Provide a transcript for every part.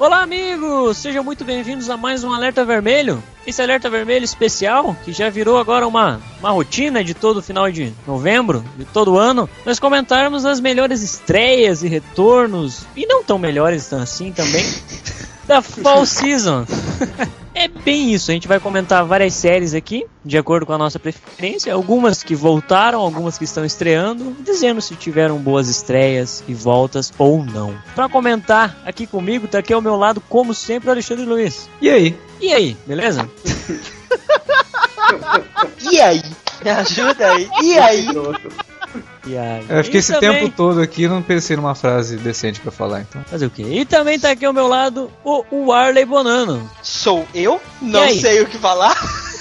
Olá, amigos! Sejam muito bem-vindos a mais um Alerta Vermelho. Esse Alerta Vermelho especial, que já virou agora uma rotina de todo final de novembro, de todo ano, nós comentarmos as melhores estreias e retornos, e não tão melhores assim também, da Fall Season. É bem isso, a gente vai comentar várias séries aqui, de acordo com a nossa preferência, algumas que voltaram, algumas que estão estreando, dizendo se tiveram boas estreias e voltas ou não. Para comentar aqui comigo, tá aqui ao meu lado, como sempre, o Alexandre Luiz. E aí? E aí, beleza? E aí? Me ajuda aí. E aí? Eu acho que esse também... tempo todo aqui eu não pensei numa frase decente pra falar, então. Fazer o quê? E também tá aqui ao meu lado o Arley Bonano. Sou eu? Não sei o que falar.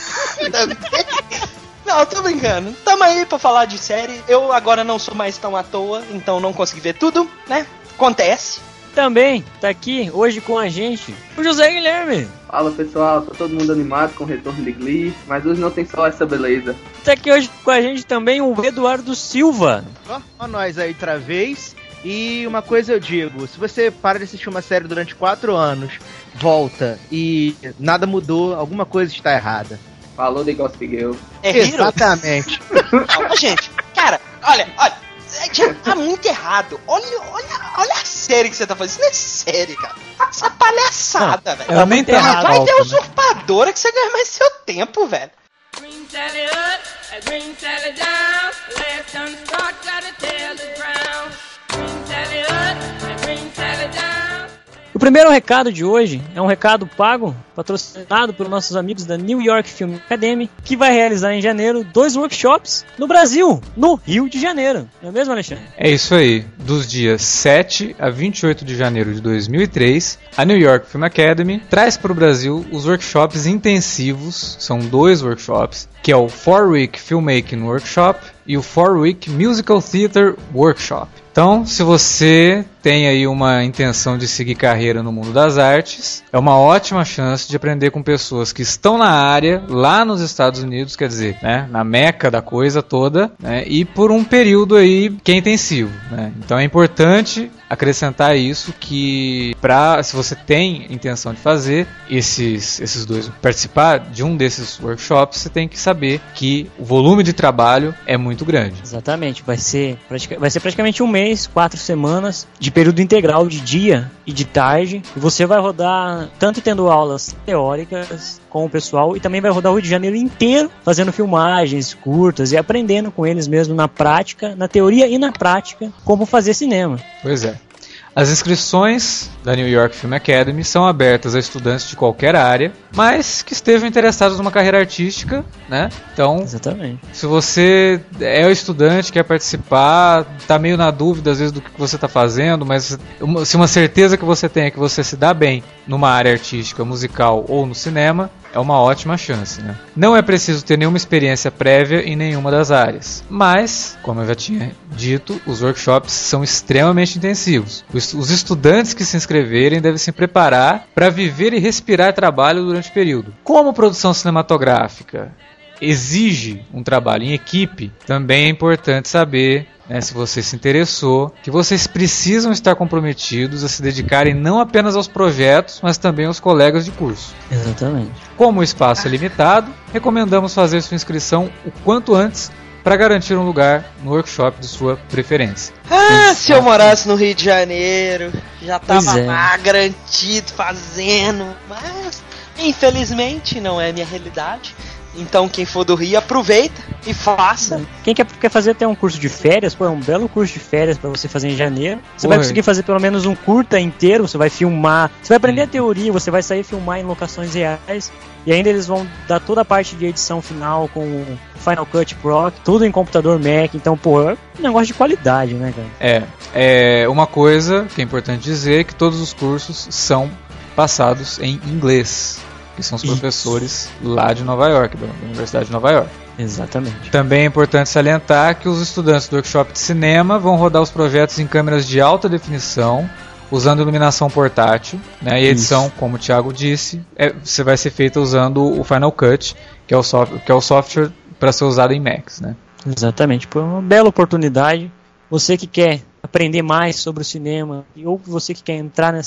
Não, tô brincando. Tamo aí pra falar de série. Eu agora não sou mais tão à toa, então não consegui ver tudo, né? Acontece. Também tá aqui hoje com a gente o José Guilherme. Fala pessoal, tá todo mundo animado com o retorno de Glee, mas hoje não tem só essa beleza. Tá aqui hoje com a gente também o Eduardo Silva. Ó nós aí outra vez. E uma coisa eu digo, se você para de assistir uma série durante 4 anos, volta e nada mudou, alguma coisa está errada. Falou de Gossip Girl. Exatamente. Calma, gente. Cara, olha. Tá muito errado. Olha a série que você tá fazendo. Isso não é série, cara. Isso é palhaçada, velho. Ela nem tá errado. Vai ter usurpadora que você ganha mais seu tempo, velho. Green Sally up, green Sally down, left unstruck, gotta tell the ground. Green Sally up, green Sally down. O primeiro recado de hoje é um recado pago, patrocinado pelos nossos amigos da New York Film Academy, que vai realizar em janeiro 2 workshops no Brasil, no Rio de Janeiro. Não é mesmo, Alexandre? É isso aí. Dos dias 7 a 28 de janeiro de 2003, a New York Film Academy traz para o Brasil os workshops intensivos, são 2 workshops, que é o 4-Week Filmmaking Workshop e o 4-Week Musical Theater Workshop. Então, se você tem aí uma intenção de seguir carreira no mundo das artes, é uma ótima chance de aprender com pessoas que estão na área, lá nos Estados Unidos, quer dizer, né, na meca da coisa toda, né, e por um período aí que é intensivo, né? Então é importante acrescentar isso, que se você tem intenção de fazer esses 2, participar de um desses workshops, você tem que saber que o volume de trabalho é muito grande. Exatamente, vai ser praticamente um mês, 4 semanas de período integral de dia e de tarde, e você vai rodar tanto tendo aulas teóricas com o pessoal, e também vai rodar o Rio de Janeiro inteiro fazendo filmagens curtas e aprendendo com eles mesmo na prática, na teoria e na prática, como fazer cinema. Pois é. As inscrições da New York Film Academy são abertas a estudantes de qualquer área, mas que estejam interessados numa carreira artística, né? Então, exatamente. Se você é o estudante, quer participar, está meio na dúvida às vezes do que você está fazendo, mas se uma certeza que você tem é que você se dá bem numa área artística, musical ou no cinema, é uma ótima chance, né? Não é preciso ter nenhuma experiência prévia em nenhuma das áreas, mas, como eu já tinha dito, os workshops são extremamente intensivos. Os estudantes que se inscreverem devem se preparar para viver e respirar trabalho durante o período. Como produção cinematográfica exige um trabalho em equipe, também é importante saber, né, se você se interessou, que vocês precisam estar comprometidos a se dedicarem não apenas aos projetos, mas também aos colegas de curso. Exatamente. Como o espaço é limitado, recomendamos fazer sua inscrição o quanto antes para garantir um lugar no workshop de sua preferência. Se eu morasse no Rio de Janeiro, já tava lá garantido, fazendo, mas infelizmente não é minha realidade. Então quem for do Rio, aproveita e faça. Quem quer fazer até um curso de férias, é um belo curso de férias para você fazer em janeiro. Você vai conseguir fazer pelo menos um curta inteiro, você vai filmar, você vai aprender a teoria, você vai sair filmar em locações reais. E ainda eles vão dar toda a parte de edição final com o Final Cut Pro, tudo em computador Mac. Então, é um negócio de qualidade, né, cara? É uma coisa que é importante dizer, que todos os cursos são passados em inglês, que são os professores lá de Nova York, da Universidade de Nova York. Exatamente. Também é importante salientar que os estudantes do workshop de cinema vão rodar os projetos em câmeras de alta definição, usando iluminação portátil, né? E a edição, como o Thiago disse, você vai ser feita usando o Final Cut, que é o software para ser usado em Macs, né? Exatamente. Foi uma bela oportunidade. Você que quer aprender mais sobre o cinema, ou você que quer entrar nessa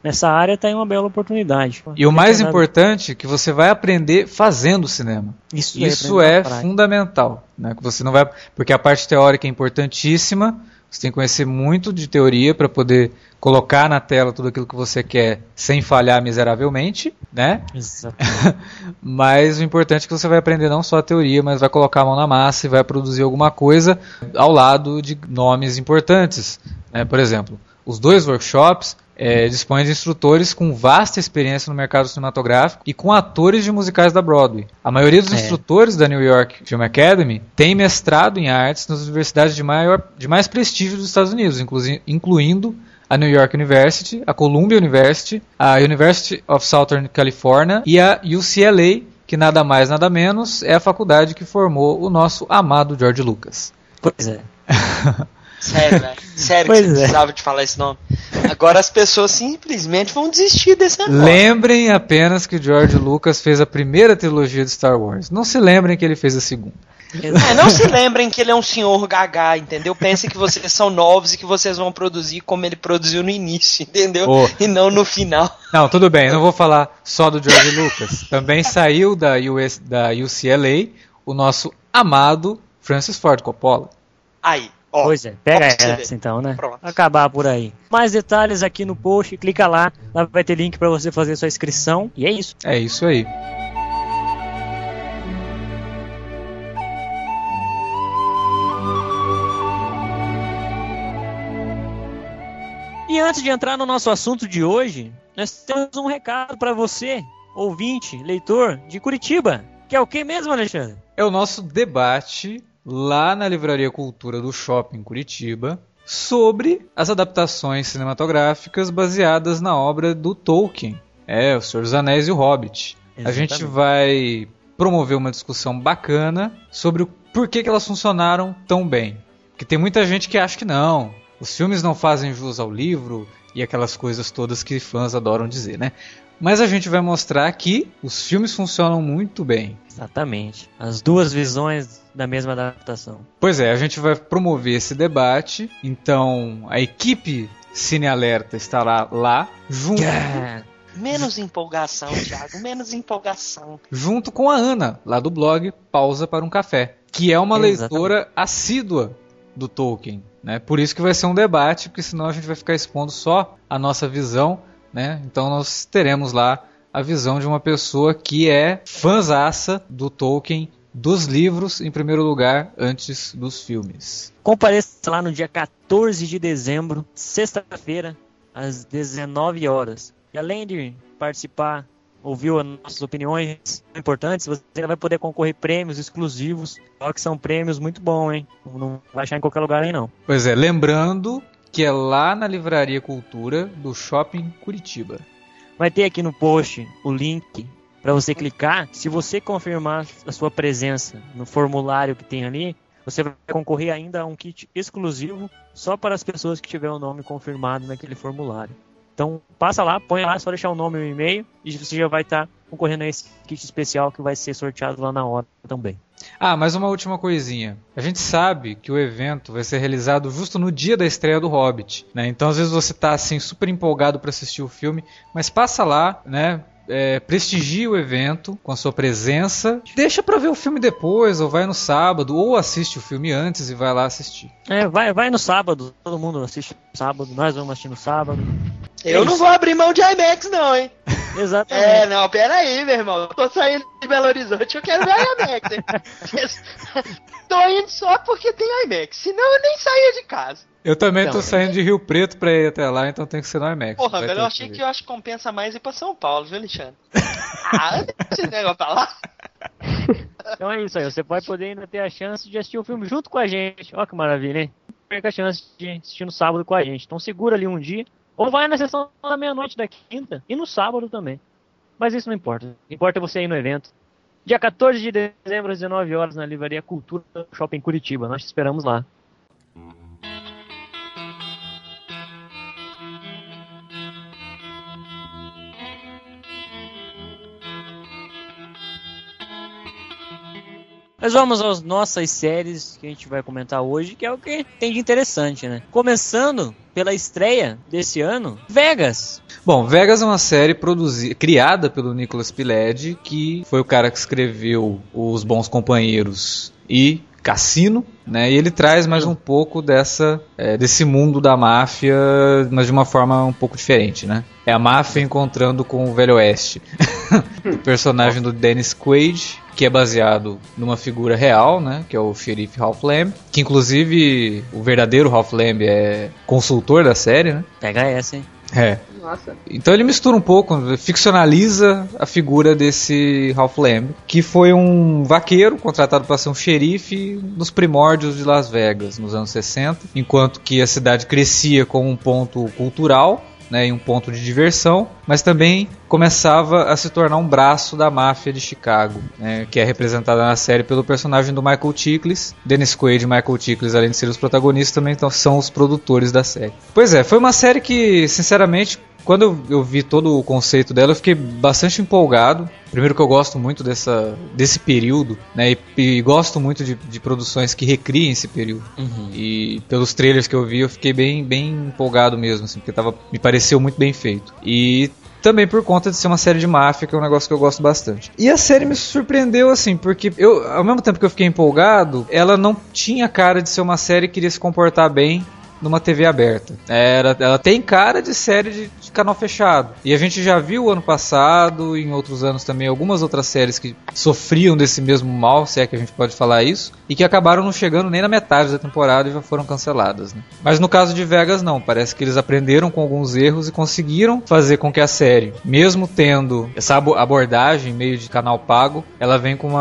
nessa área, tá aí uma bela oportunidade. E o mais importante é que você vai aprender fazendo cinema. Isso é fundamental, né? Que você não vai, porque a parte teórica é importantíssima. Você tem que conhecer muito de teoria para poder colocar na tela tudo aquilo que você quer sem falhar miseravelmente, né? Exato. Mas o importante é que você vai aprender não só a teoria, mas vai colocar a mão na massa e vai produzir alguma coisa ao lado de nomes importantes, né? Por exemplo, os 2 workshops dispõem de instrutores com vasta experiência no mercado cinematográfico e com atores de musicais da Broadway. A maioria dos instrutores da New York Film Academy tem mestrado em artes nas universidades de mais prestígio dos Estados Unidos, incluindo a New York University, a Columbia University, a University of Southern California e a UCLA, que nada mais nada menos é a faculdade que formou o nosso amado George Lucas. Pois é. Sério, velho. Sério que você precisava de falar esse nome. Agora as pessoas simplesmente vão desistir desse negócio. Lembrem apenas que o George Lucas fez a primeira trilogia de Star Wars. Não se lembrem que ele fez a segunda. Não se lembrem que ele é um senhor gaga, entendeu? Pensem que vocês são novos e que vocês vão produzir como ele produziu no início, entendeu? E não no final. Não, tudo bem, eu não vou falar só do George Lucas. Também saiu da UCLA o nosso amado Francis Ford Coppola. Aí. Pois é, pega essa então, né? Pronto. Acabar por aí. Mais detalhes aqui no post, clica lá vai ter link para você fazer sua inscrição. E é isso. É isso aí. E antes de entrar no nosso assunto de hoje, nós temos um recado para você, ouvinte, leitor de Curitiba. Que é o que mesmo, Alexandre? É o nosso debate lá na Livraria Cultura do Shopping Curitiba, sobre as adaptações cinematográficas baseadas na obra do Tolkien, O Senhor dos Anéis e o Hobbit. Exatamente. A gente vai promover uma discussão bacana sobre o porquê que elas funcionaram tão bem. Porque tem muita gente que acha que não, os filmes não fazem jus ao livro e aquelas coisas todas que fãs adoram dizer, né? Mas a gente vai mostrar que os filmes funcionam muito bem. Exatamente. As duas visões da mesma adaptação. Pois é, a gente vai promover esse debate. Então, a equipe Cine Alerta estará lá junto... Menos empolgação, Thiago. Menos empolgação. Junto com a Ana, lá do blog Pausa para um Café. Que é uma leitora assídua do Tolkien, né? Por isso que vai ser um debate, porque senão a gente vai ficar expondo só a nossa visão, né? Então nós teremos lá a visão de uma pessoa que é fãzaça do Tolkien, dos livros em primeiro lugar, antes dos filmes. Compareça lá no dia 14 de dezembro, sexta-feira, às 19 horas. E além de participar, ouvir as nossas opiniões importantes, você ainda vai poder concorrer prêmios exclusivos, que são prêmios muito bons, hein? Não vai achar em qualquer lugar aí não. Pois é, lembrando que é lá na Livraria Cultura do Shopping Curitiba. Vai ter aqui no post o link para você clicar. Se você confirmar a sua presença no formulário que tem ali, você vai concorrer ainda a um kit exclusivo só para as pessoas que tiverem o nome confirmado naquele formulário. Então passa lá, põe lá, só deixar o nome e o e-mail e você já vai estar concorrendo a esse kit especial que vai ser sorteado lá na hora também. Ah, mais uma última coisinha. A gente sabe que o evento vai ser realizado justo no dia da estreia do Hobbit, né? Então às vezes você tá assim super empolgado para assistir o filme, mas passa lá, né? Prestigie o evento com a sua presença, deixa pra ver o filme depois, ou vai no sábado, ou assiste o filme antes e vai lá assistir. Vai no sábado, todo mundo assiste no sábado, nós vamos assistir no sábado. Eu não vou abrir mão de IMAX não, hein? Exatamente. Não, pera aí, meu irmão. Eu tô saindo de Belo Horizonte, eu quero ver IMAX, hein? Tô indo só porque tem IMAX, senão eu nem saía de casa. Eu também tô saindo de Rio Preto pra ir até lá, então tem que ser no IMAX. Porra, velho, eu achei que compensa mais ir pra São Paulo, viu, Alexandre? Esse negócio pra lá. Então é isso aí, você vai poder ainda ter a chance de assistir o filme junto com a gente. Olha que maravilha, hein? Perca a chance de assistir no sábado com a gente. Então segura ali um dia, ou vai na sessão da meia-noite da quinta, e no sábado também. Mas isso não importa, o que importa é você ir no evento. Dia 14 de dezembro, às 19 horas, na Livraria Cultura Shopping Curitiba. Nós te esperamos lá. Mas vamos às nossas séries que a gente vai comentar hoje, que é o que tem de interessante, né? Começando pela estreia desse ano, Vegas. Bom, Vegas é uma série criada pelo Nicholas Pileggi, que foi o cara que escreveu Os Bons Companheiros e Cassino, né? E ele traz mais um pouco desse mundo da máfia, mas de uma forma um pouco diferente, né? É a máfia encontrando com o Velho Oeste. O personagem do Dennis Quaid, que é baseado numa figura real, né? Que é o xerife Ralph Lamb, que inclusive o verdadeiro Ralph Lamb é consultor da série, né? Pega essa, hein? É. Nossa. Então ele mistura um pouco, ficcionaliza a figura desse Ralph Lamb, que foi um vaqueiro contratado para ser um xerife nos primórdios de Las Vegas, nos anos 60, enquanto que a cidade crescia como um ponto cultural, né, e um ponto de diversão, mas também começava a se tornar um braço da máfia de Chicago, né, que é representada na série pelo personagem do Michael Chiklis. Dennis Quaid e Michael Chiklis, além de ser os protagonistas, também são os produtores da série. Pois é, foi uma série que, sinceramente, quando eu vi todo o conceito dela, eu fiquei bastante empolgado. Primeiro que eu gosto muito desse período, né? E gosto muito de produções que recriem esse período. Uhum. E pelos trailers que eu vi, eu fiquei bem empolgado mesmo, assim, porque me pareceu muito bem feito. E também por conta de ser uma série de máfia, que é um negócio que eu gosto bastante. E a série me surpreendeu, assim, porque ao mesmo tempo que eu fiquei empolgado, ela não tinha cara de ser uma série que iria se comportar bem numa TV aberta. Ela tem cara de série de canal fechado. E a gente já viu ano passado, e em outros anos também, algumas outras séries que sofriam desse mesmo mal, se é que a gente pode falar isso, e que acabaram não chegando nem na metade da temporada e já foram canceladas, né? Mas no caso de Vegas não, parece que eles aprenderam com alguns erros e conseguiram fazer com que a série, mesmo tendo essa abordagem meio de canal pago, ela vem com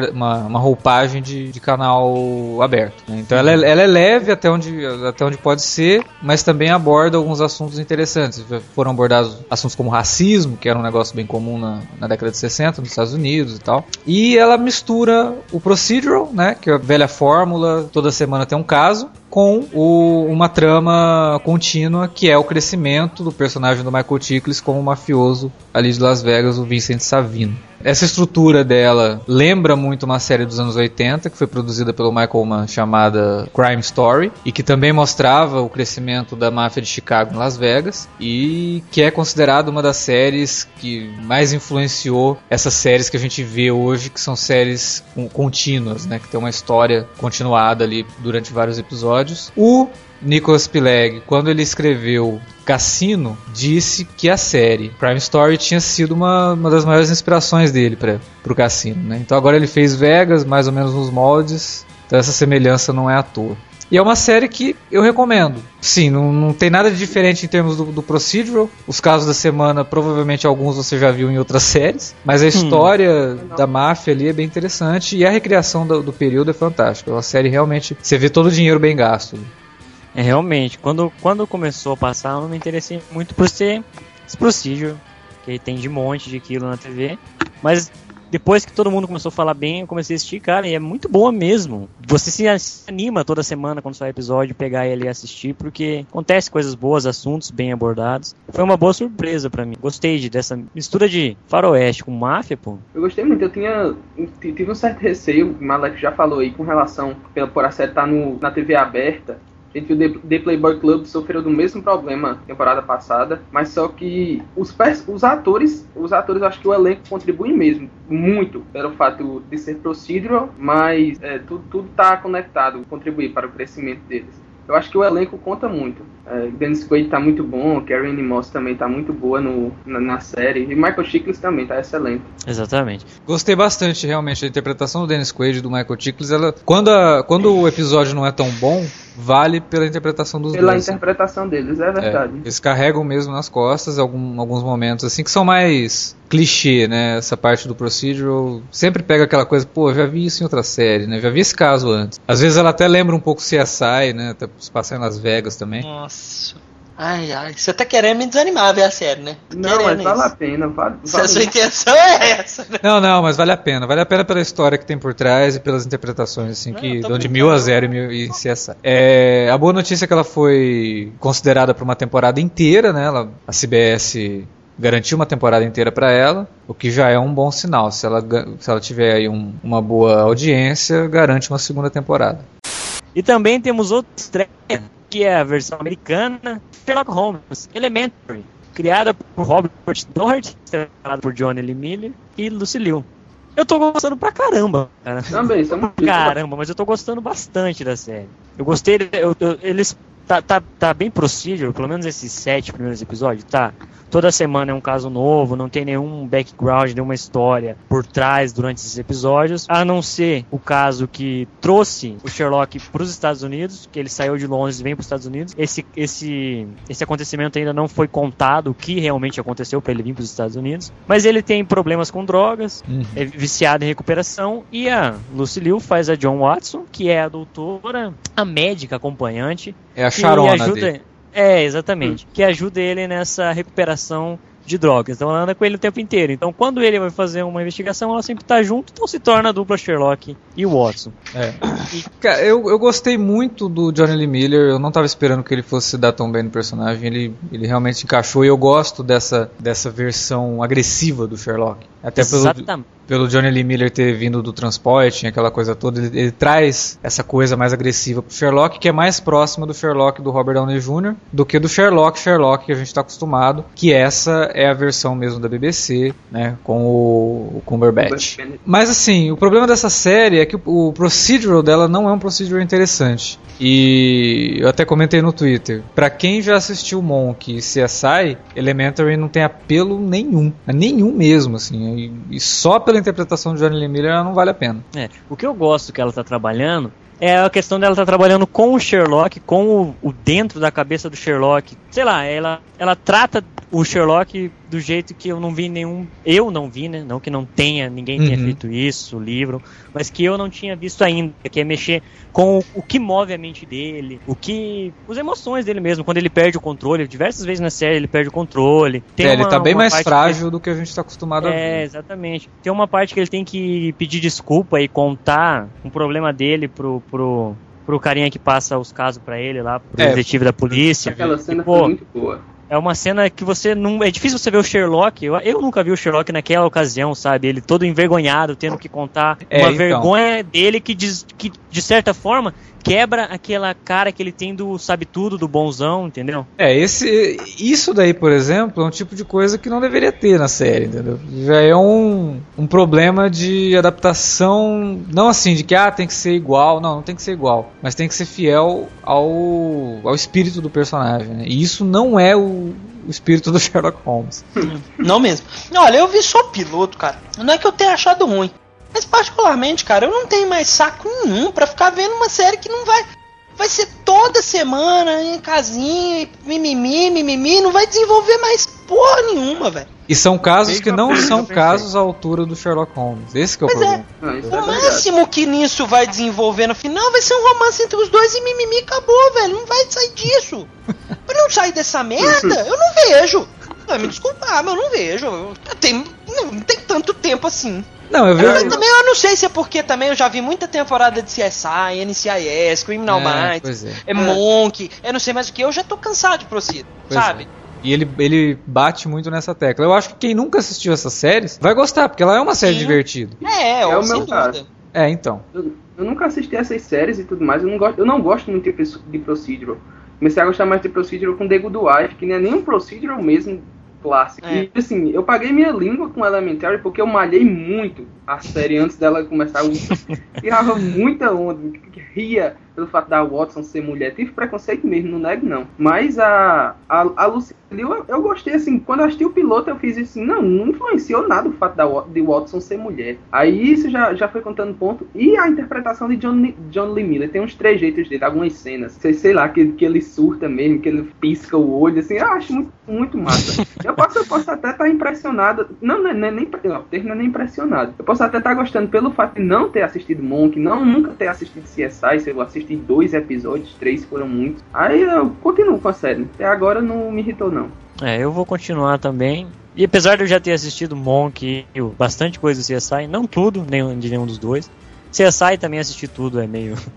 uma roupagem de canal aberto, né? Então ela é leve até onde pode ser, mas também aborda alguns assuntos interessantes. Foram abordados assuntos como racismo, que era um negócio bem comum na década de 60 nos Estados Unidos e tal. E ela mistura o procedural, né, que é a velha fórmula, toda semana tem um caso, com uma trama contínua, que é o crescimento do personagem do Michael Chiklis como mafioso ali de Las Vegas, o Vincent Savino. Essa estrutura dela lembra muito uma série dos anos 80, que foi produzida pelo Michael Mann, chamada Crime Story, e que também mostrava o crescimento da máfia de Chicago em Las Vegas, e que é considerada uma das séries que mais influenciou essas séries que a gente vê hoje, que são séries contínuas, né, que tem uma história continuada ali durante vários episódios. O Nicholas Pileggi, quando ele escreveu Cassino, disse que a série Crime Story tinha sido uma das maiores inspirações dele para o Cassino, né? Então agora ele fez Vegas, mais ou menos nos moldes, então essa semelhança não é à toa. E é uma série que eu recomendo. Sim, não tem nada de diferente em termos do procedural. Os casos da semana, provavelmente alguns você já viu em outras séries. Mas a história da máfia ali é bem interessante. E a recriação do período é fantástica. É uma série realmente, você vê todo o dinheiro bem gasto. É, realmente, quando começou a passar, eu não me interessei muito por ser esse procedural, que tem de monte de quilo na TV. Mas depois que todo mundo começou a falar bem, eu comecei a assistir, cara, e é muito boa mesmo. Você se anima toda semana quando sai episódio, pegar ele e assistir, porque acontece coisas boas, assuntos bem abordados. Foi uma boa surpresa pra mim. Gostei dessa mistura de faroeste com máfia, pô. Eu gostei muito, eu tive um certo receio, o Malek já falou aí, com relação por a série estar na TV aberta. A gente viu The Playboy Club sofreu do mesmo problema temporada passada, mas só que os atores, eu acho que o elenco contribui mesmo, muito, pelo fato de ser procedural, mas tudo tá conectado, contribui para o crescimento deles. Eu acho que o elenco conta muito. Dennis Quaid tá muito bom, Carrie Ann Moss também tá muito boa na série, e Michael Chiklis também tá excelente. Exatamente. Gostei bastante, realmente, da interpretação do Dennis Quaid e do Michael Chiklis. Quando o episódio não é tão bom, vale pela interpretação dos dois. Pela interpretação deles, é verdade. Eles carregam mesmo nas costas alguns momentos assim que são mais clichê, né? Essa parte do procedural sempre pega aquela coisa, pô, já vi isso em outra série, né? Já vi esse caso antes. Às vezes ela até lembra um pouco CSI, né? Até se passar em Las Vegas também. Nossa. Ai, você tá querendo me desanimar a ver a série, né? Não, mas vale a pena. Se a sua intenção é essa, né? Não, mas vale a pena. Vale a pena pela história que tem por trás e pelas interpretações, assim, que dão de 1000-0 em CSI. A boa notícia é que ela foi considerada para uma temporada inteira, né? A CBS garantiu uma temporada inteira para ela, o que já é um bom sinal. Se ela tiver aí uma boa audiência, garante uma segunda temporada. E também temos outra estreia, que é a versão americana, Sherlock Holmes Elementary, criada por Robert Doherty, estrelado por Johnny Lee Miller e Lucy Liu. Eu tô gostando pra caramba, cara. Também, estamos... Caramba, mas eu tô gostando bastante da série. Eu gostei, eles... Tá bem procedural, pelo menos esses 7 primeiros episódios, tá? Toda semana é um caso novo, não tem nenhum background, nenhuma história por trás durante esses episódios, a não ser o caso que trouxe o Sherlock para os Estados Unidos, que ele saiu de Londres e vem para os Estados Unidos. Esse acontecimento ainda não foi contado, o que realmente aconteceu para ele vir para os Estados Unidos, mas ele tem problemas com drogas, é viciado em recuperação, e a Lucy Liu faz a John Watson, que é a doutora, a médica acompanhante. É a charona dele. Exatamente. Que ajuda ele nessa recuperação de drogas. Então ela anda com ele o tempo inteiro. Então quando ele vai fazer uma investigação, ela sempre tá junto, então se torna a dupla Sherlock e Watson. Cara, eu gostei muito do Johnny Lee Miller, eu não tava esperando que ele fosse se dar tão bem no personagem, ele realmente encaixou, e eu gosto dessa versão agressiva do Sherlock. Até pelo Johnny Lee Miller ter vindo do Transporting, aquela coisa toda, ele traz essa coisa mais agressiva pro Sherlock, que é mais próxima do Sherlock do Robert Downey Jr. do que do Sherlock que a gente tá acostumado, que essa é a versão mesmo da BBC, né, com o Cumberbatch. Mas assim, o problema dessa série é que o procedural dela não é um procedural interessante. E eu até comentei no Twitter, pra quem já assistiu Monk e CSI, Elementary não tem apelo nenhum mesmo, assim, e só pela interpretação de Johnny Lee Miller ela não vale a pena. O que eu gosto que ela tá trabalhando é a questão dela tá trabalhando com o Sherlock, com o dentro da cabeça do Sherlock. Sei lá, ela trata o Sherlock do jeito que eu não vi, né? Não que não tenha, ninguém tenha feito isso, o livro, mas que eu não tinha visto ainda, que é mexer com o que move a mente dele, as emoções dele mesmo, quando ele perde o controle. Diversas vezes na série ele perde o controle. Ele tá bem mais frágil do que a gente tá acostumado a ver. Exatamente. Tem uma parte que ele tem que pedir desculpa e contar um problema dele pro carinha que passa os casos pra ele lá, pro detetive da polícia. Aquela cena foi muito boa. É uma cena que você não... É difícil você ver o Sherlock. Eu nunca vi o Sherlock naquela ocasião, sabe? Ele todo envergonhado, tendo que contar vergonha dele que, de certa forma, quebra aquela cara que ele tem do sabe tudo, do bonzão, entendeu? Isso daí, por exemplo, é um tipo de coisa que não deveria ter na série, entendeu? Já é um problema de adaptação, não assim, de que tem que ser igual. Não tem que ser igual, mas tem que ser fiel ao espírito do personagem, né? E isso não é o espírito do Sherlock Holmes. Não mesmo. Olha, eu vi só o piloto, cara. Não é que eu tenha achado ruim, mas particularmente, cara, eu não tenho mais saco nenhum pra ficar vendo uma série que não vai ser toda semana em casinha, mimimi, não vai desenvolver mais porra nenhuma, velho. E são casos que não são casos à altura do Sherlock Holmes. Esse que é o problema. O máximo que nisso vai desenvolver no final vai ser um romance entre os dois e mimimi, acabou, velho. Não vai sair disso. Pra não sair dessa merda, eu não vejo. Vai me desculpar, mas eu não vejo. Não tem tanto tempo assim. Eu não sei se é porque também eu já vi muita temporada de CSI, NCIS, Criminal Minds, Monk, eu não sei mais o que, eu já tô cansado de Procedural, sabe? E ele bate muito nessa tecla. Eu acho que quem nunca assistiu essas séries vai gostar, porque ela é uma série divertida. É o meu caso. Então. Eu nunca assisti essas séries e tudo mais, eu não gosto muito de Procedural. Comecei a gostar mais de Procedural com The Good Wife, que não é nem um Procedural mesmo clássico. E assim, eu paguei minha língua com Elementary porque eu malhei muito a série antes dela começar. Eu tirava muita onda, ria pelo fato da Watson ser mulher. Tive preconceito mesmo, não nego não. Mas a Lucy Liu, eu gostei assim, quando eu assisti o piloto eu fiz isso assim, não influenciou nada o fato de Watson ser mulher. Aí isso já foi contando ponto. E a interpretação de John Lee Miller, tem uns trejeitos dele, algumas cenas, sei lá, que ele surta mesmo, que ele pisca o olho, assim, eu acho muito, muito massa. Eu posso até estar impressionado, o termo não é nem impressionado, eu posso até estar gostando pelo fato de não ter assistido Monk, nunca ter assistido CSI, se eu assisti 2 episódios, 3 foram muitos. Aí eu continuo com a série. Até agora não me irritou, não. Eu vou continuar também. E apesar de eu já ter assistido Monk e bastante coisa do CSI, não tudo, de nenhum dos dois. CSI também assisti tudo, é meio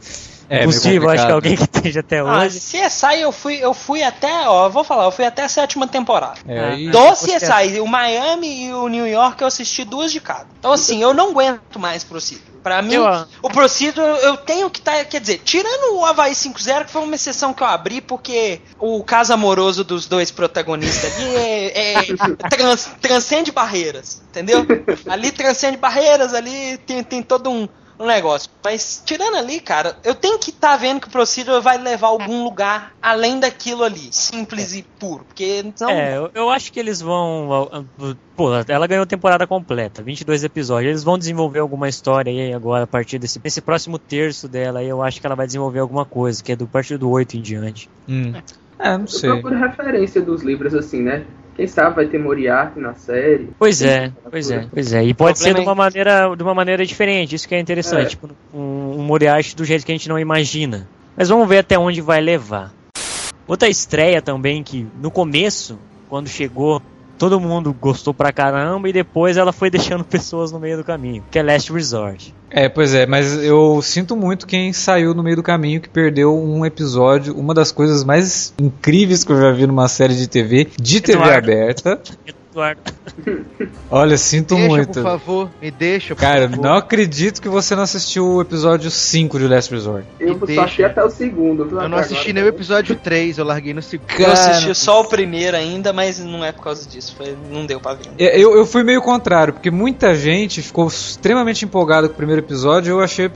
É Possível, meio acho que complicado. alguém que esteja até Ah, hoje. CSI eu fui até, ó, eu vou falar, eu fui até a 7ª temporada. É, Do CSI, o Miami e o New York eu assisti 2 de cada. Então assim, eu não aguento mais Procedural. Pra mim, o Procedural eu tenho que estar, quer dizer, tirando o Havaí 5-0, que foi uma exceção que eu abri, porque o caso amoroso dos 2 protagonistas ali transcende barreiras, entendeu? Ali transcende barreiras, ali tem todo um negócio. Mas, tirando ali, cara, eu tenho que estar vendo que o Procedural vai levar a algum lugar além daquilo ali, simples e puro, porque não... Eu acho que eles vão... Pô, ela ganhou temporada completa, 22 episódios. Eles vão desenvolver alguma história aí agora, a partir desse próximo terço dela aí, eu acho que ela vai desenvolver alguma coisa, que é do partir do 8 em diante. Não sei. Eu procuro referência dos livros assim, né? Quem sabe vai ter Moriarty na série. Pois é. E pode ser de Problema uma maneira diferente, isso que é interessante. Tipo, um Moriarty do jeito que a gente não imagina. Mas vamos ver até onde vai levar. Outra estreia também que no começo, quando chegou, todo mundo gostou pra caramba e depois ela foi deixando pessoas no meio do caminho, que é Last Resort. Pois é, mas eu sinto muito quem saiu no meio do caminho, que perdeu um episódio, uma das coisas mais incríveis que eu já vi numa série de TV, TV aberta. Eduardo. Olha, sinto muito. Por favor, me deixa, por Cara, favor. não acredito que você não assistiu o episódio 5 de Last Resort. Eu só achei até o segundo. Eu não assisti nem o episódio 3, eu larguei no segundo. Eu assisti só o primeiro ainda, mas não é por causa disso, não deu pra ver. Eu fui meio contrário, porque muita gente ficou extremamente empolgada com o primeiro episódio. Eu achei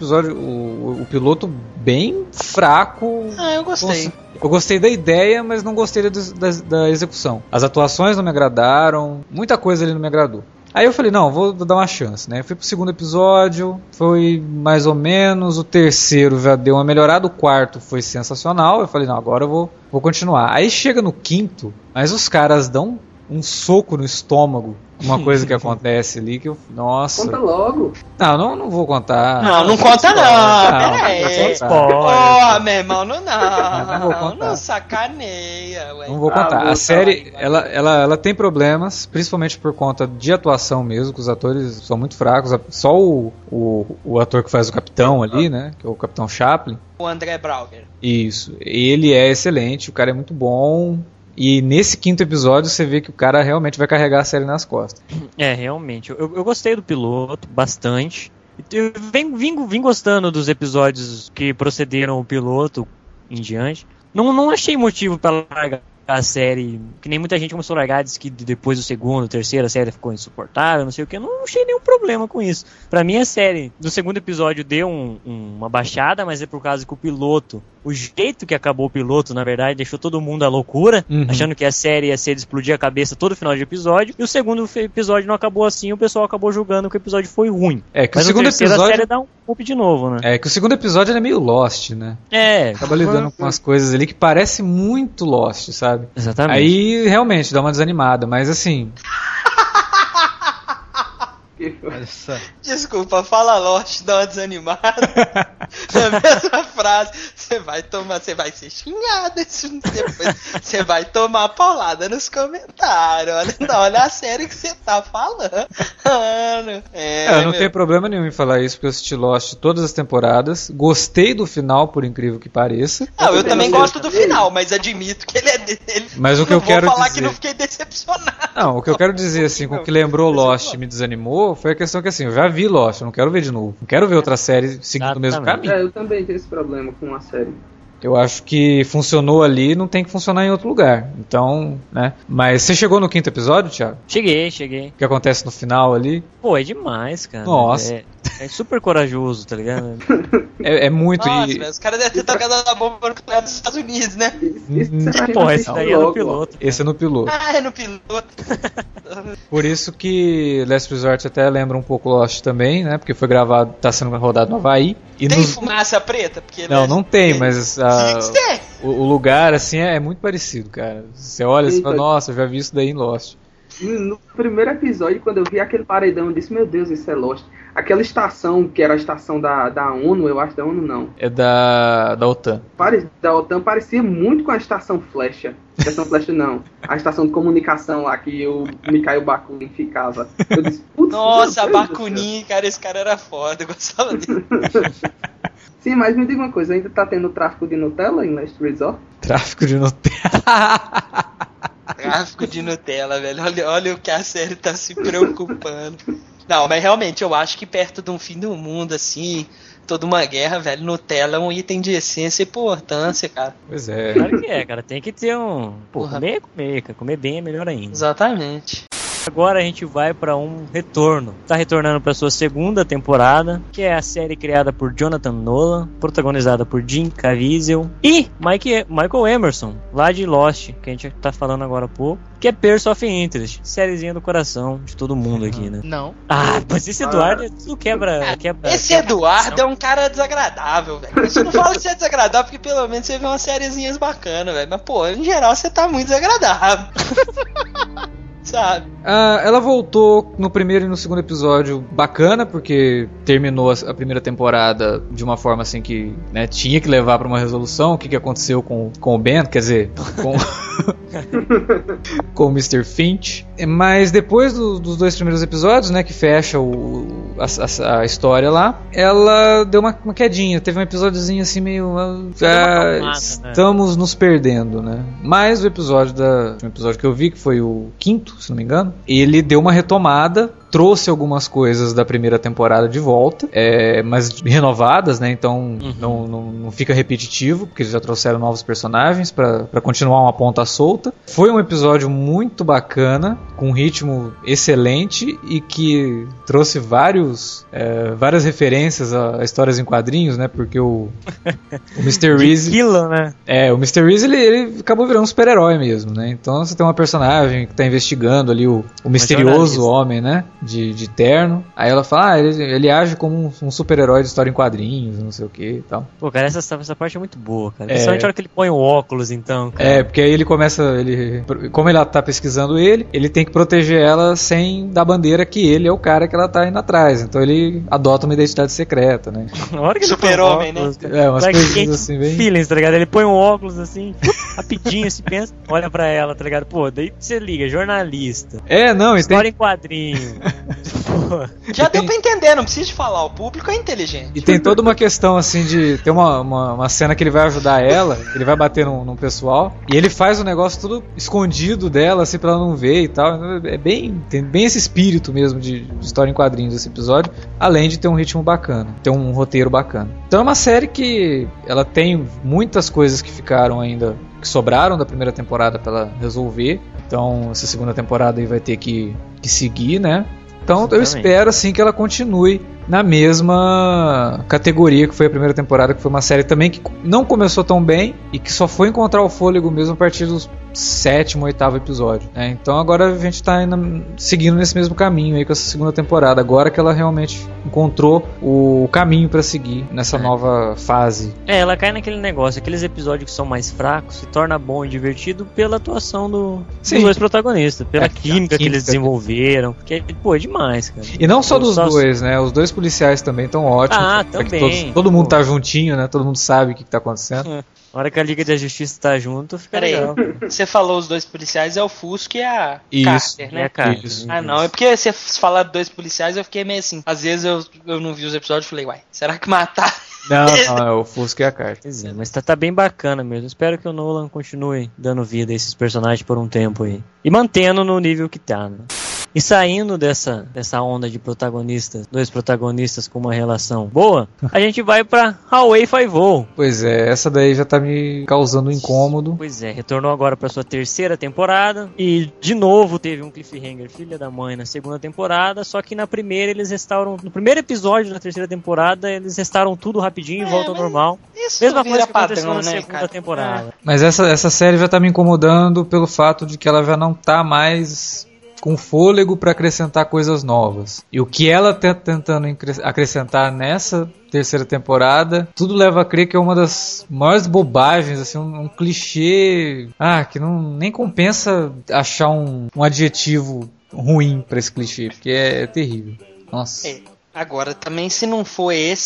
o piloto bem fraco. Eu gostei. Eu gostei da ideia, mas não gostei da execução. As atuações não me agradaram, muita coisa ali não me agradou. Aí eu falei, não, vou dar uma chance, né? Eu fui pro segundo episódio, foi mais ou menos, o terceiro já deu uma melhorada, o quarto foi sensacional. Eu falei, não, agora eu vou continuar. Aí chega no quinto, mas os caras dão um soco no estômago, uma coisa que acontece ali que eu... Nossa. Conta logo. Não vou contar. Não conta não. Não, Peraí. spoiler. Meu irmão, não vou contar. não sacaneia, ué. Não vou contar. A série, ela tem problemas, principalmente por conta de atuação mesmo, que os atores são muito fracos. Só o ator que faz o capitão ali, né, que é o Capitão Chaplin. O André Brauger. Isso. Ele é excelente, o cara é muito bom. E nesse quinto episódio você vê que o cara realmente vai carregar a série nas costas. Realmente. Eu gostei do piloto bastante. Eu vim gostando dos episódios que procederam o piloto em diante. Não achei motivo para largar a série, que nem muita gente começou a largar, disse que depois do segundo, terceiro, a série ficou insuportável, não sei o que. Eu não achei nenhum problema com isso. Pra mim a série, no segundo episódio deu uma baixada, mas é por causa que o piloto, o jeito que acabou o piloto, na verdade, deixou todo mundo à loucura, achando que a série ia ser de explodir a cabeça todo final de episódio, e o segundo episódio não acabou assim, o pessoal acabou julgando que o episódio foi ruim. Que mas o segundo episódio... a série dá um up de novo, né? Que o segundo episódio ele é meio Lost, né? Acaba lidando com umas coisas ali que parece muito Lost, sabe? Exatamente. Aí realmente dá uma desanimada, mas assim... Desculpa, fala Lost, dá uma desanimada. Na mesma frase, você vai ser xingado depois. Você vai tomar paulada nos comentários. Olha a série que você tá falando. Eu não tenho problema nenhum em falar isso, porque eu assisti Lost todas as temporadas. Gostei do final, por incrível que pareça. Eu também gosto do final, mas admito que ele é dele. Mas o que eu quero vou falar dizer... que não fiquei decepcionado. Não, o que eu quero dizer, assim, com o que lembrou Lost e me desanimou, foi a questão que, assim, eu já vi Lost, eu não quero ver de novo. Não quero ver outra série seguindo o mesmo caminho. Eu também tenho esse problema com a série. Eu acho que funcionou ali, não tem que funcionar em outro lugar. Então, né? Mas você chegou no quinto episódio, Thiago? Cheguei. O que acontece no final ali? Pô, é demais, cara. Nossa. É super corajoso, tá ligado? É muito. Nossa, os caras devem ter tocado a bomba nuclear dos Estados Unidos, né? Pô, esse daí é no piloto. Esse é no piloto. É no piloto. Por isso que Last Resort até lembra um pouco Lost também, né? Porque foi gravado, tá sendo rodado no Havaí. E tem fumaça preta? Porque não tem, mas o lugar, assim, é muito parecido, cara. Você olha e fala, nossa, eu já vi isso daí em Lost. No primeiro episódio, quando eu vi aquele paredão, eu disse, meu Deus, isso é Lost. Aquela estação, que era a estação da ONU, eu acho da ONU não. É da OTAN. Da OTAN parecia muito com a estação Flecha. Estação Flecha não. A estação de comunicação lá que o Mikhail Bakunin ficava. Eu disse, nossa, Bakunin, cara, esse cara era foda, eu gostava dele. Sim, mas me diga uma coisa, ainda tá tendo tráfico de Nutella em Last Resort? Tráfico de Nutella. Tráfico de Nutella, velho. Olha o que a série tá se preocupando. Não, mas realmente eu acho que perto de um fim do mundo, assim, toda uma guerra, velho, Nutella é um item de essência e importância, cara. Pois é. Claro que é, cara. Tem que ter um... Pô, Porra. comer, cara. Comer bem é melhor ainda. Exatamente. Agora a gente vai pra um retorno. Tá retornando pra sua segunda temporada, que é a série criada por Jonathan Nolan, protagonizada por Jim Caviezel e Michael Emerson, lá de Lost, que a gente tá falando agora há pouco, que é Person of Interest, sériezinha do coração de todo mundo aqui, né? Não. Ah, mas esse Eduardo tudo quebra. Esse Eduardo é um cara desagradável, velho. Você não fala que você é desagradável porque pelo menos você vê umas sériezinhas bacanas, velho. Mas, pô, em geral você tá muito desagradável. Sabe? Ela voltou no primeiro e no segundo episódio bacana, porque terminou a primeira temporada de uma forma assim que, né, tinha que levar pra uma resolução. O que aconteceu com o Ben, quer dizer, com o Mr. Finch. Mas depois dos dois primeiros episódios, né, que fecha a história lá, ela deu uma quedinha. Teve um episódiozinho assim meio... estamos nos perdendo, né? Mas o episódio que eu vi, que foi o quinto, se não me engano, ele deu uma retomada, trouxe algumas coisas da primeira temporada de volta, mas renovadas, né? Então não fica repetitivo, porque eles já trouxeram novos personagens pra continuar uma ponta solta. Foi um episódio muito bacana, com um ritmo excelente e que trouxe várias referências a histórias em quadrinhos, né? Porque o Mr. Reese... né? O Mr. Reese, ele acabou virando um super-herói mesmo, né? Então você tem uma personagem que tá investigando ali o misterioso homem, né? De terno. Aí ela fala, ele age como um super-herói de história em quadrinhos, não sei o que e tal. Pô, cara, essa parte é muito boa, cara. Principalmente na hora que ele põe o óculos, então, cara. Porque aí ele começa, como ela tá pesquisando ele tem que proteger ela sem dar bandeira que ele é o cara que ela tá indo atrás. Então ele adota uma identidade secreta, né? Na hora que ele Super-homem, né? Umas coisas assim, bem... Feelings, tá ligado? Ele põe um óculos assim, rapidinho, se pensa, olha pra ela, tá ligado? Pô, daí você liga, jornalista. História em quadrinho. Já deu pra entender, não precisa de falar, o público é inteligente. E tem toda uma questão assim de... Tem uma cena que ele vai ajudar ela, ele vai bater num pessoal, e ele faz o negócio tudo escondido dela, assim, pra ela não ver e tal. Tem bem esse espírito mesmo de história em quadrinhos esse episódio, além de ter um ritmo bacana, ter um roteiro bacana. Então é uma série que ela tem muitas coisas que ficaram ainda, que sobraram da primeira temporada pra ela resolver. Então essa segunda temporada aí vai ter que seguir, né? Então eu espero assim que ela continue na mesma categoria que foi a primeira temporada, que foi uma série também que não começou tão bem e que só foi encontrar o fôlego mesmo a partir do 7º, 8º episódio, né? Então agora a gente tá seguindo nesse mesmo caminho aí com essa segunda temporada, agora que ela realmente encontrou o caminho pra seguir nessa nova fase. Ela cai naquele negócio, aqueles episódios que são mais fracos se torna bom e divertido pela atuação dos dois protagonistas, pela química que eles desenvolveram, que pô, é demais, cara. E não só dos dois, né? Os dois policiais também estão ótimos. Também. Todo mundo tá juntinho, né? Todo mundo sabe o que tá acontecendo. Na hora que a Liga da Justiça tá junto, fica legal. Você falou os dois policiais, é o Fusco e a Carter, né? Isso. Não, é porque você falar dois policiais, eu fiquei meio assim. Às vezes eu não vi os episódios e falei, uai, será que mataram? Não, é o Fusca e a Carter. Pois é, mas tá bem bacana mesmo. Espero que o Nolan continue dando vida a esses personagens por um tempo aí. E mantendo no nível que tá, né? E saindo dessa onda de protagonistas, dois protagonistas com uma relação boa, a gente vai pra Hawaii Five-O. Pois é, essa daí já tá me causando incômodo. Pois é, retornou agora pra sua terceira temporada e de novo teve um cliffhanger, filha da mãe, na segunda temporada, só que na primeira eles restauram, no primeiro episódio da terceira temporada, eles restauram tudo rapidinho e voltam ao normal. Mesma coisa que aconteceu na segunda temporada. Mas essa série já tá me incomodando pelo fato de que ela já não tá mais com fôlego para acrescentar coisas novas. E o que ela tá tentando acrescentar nessa terceira temporada, tudo leva a crer que é uma das maiores bobagens, assim, um clichê, que nem compensa achar um adjetivo ruim para esse clichê, porque é terrível. Nossa. Agora também, se não for esse,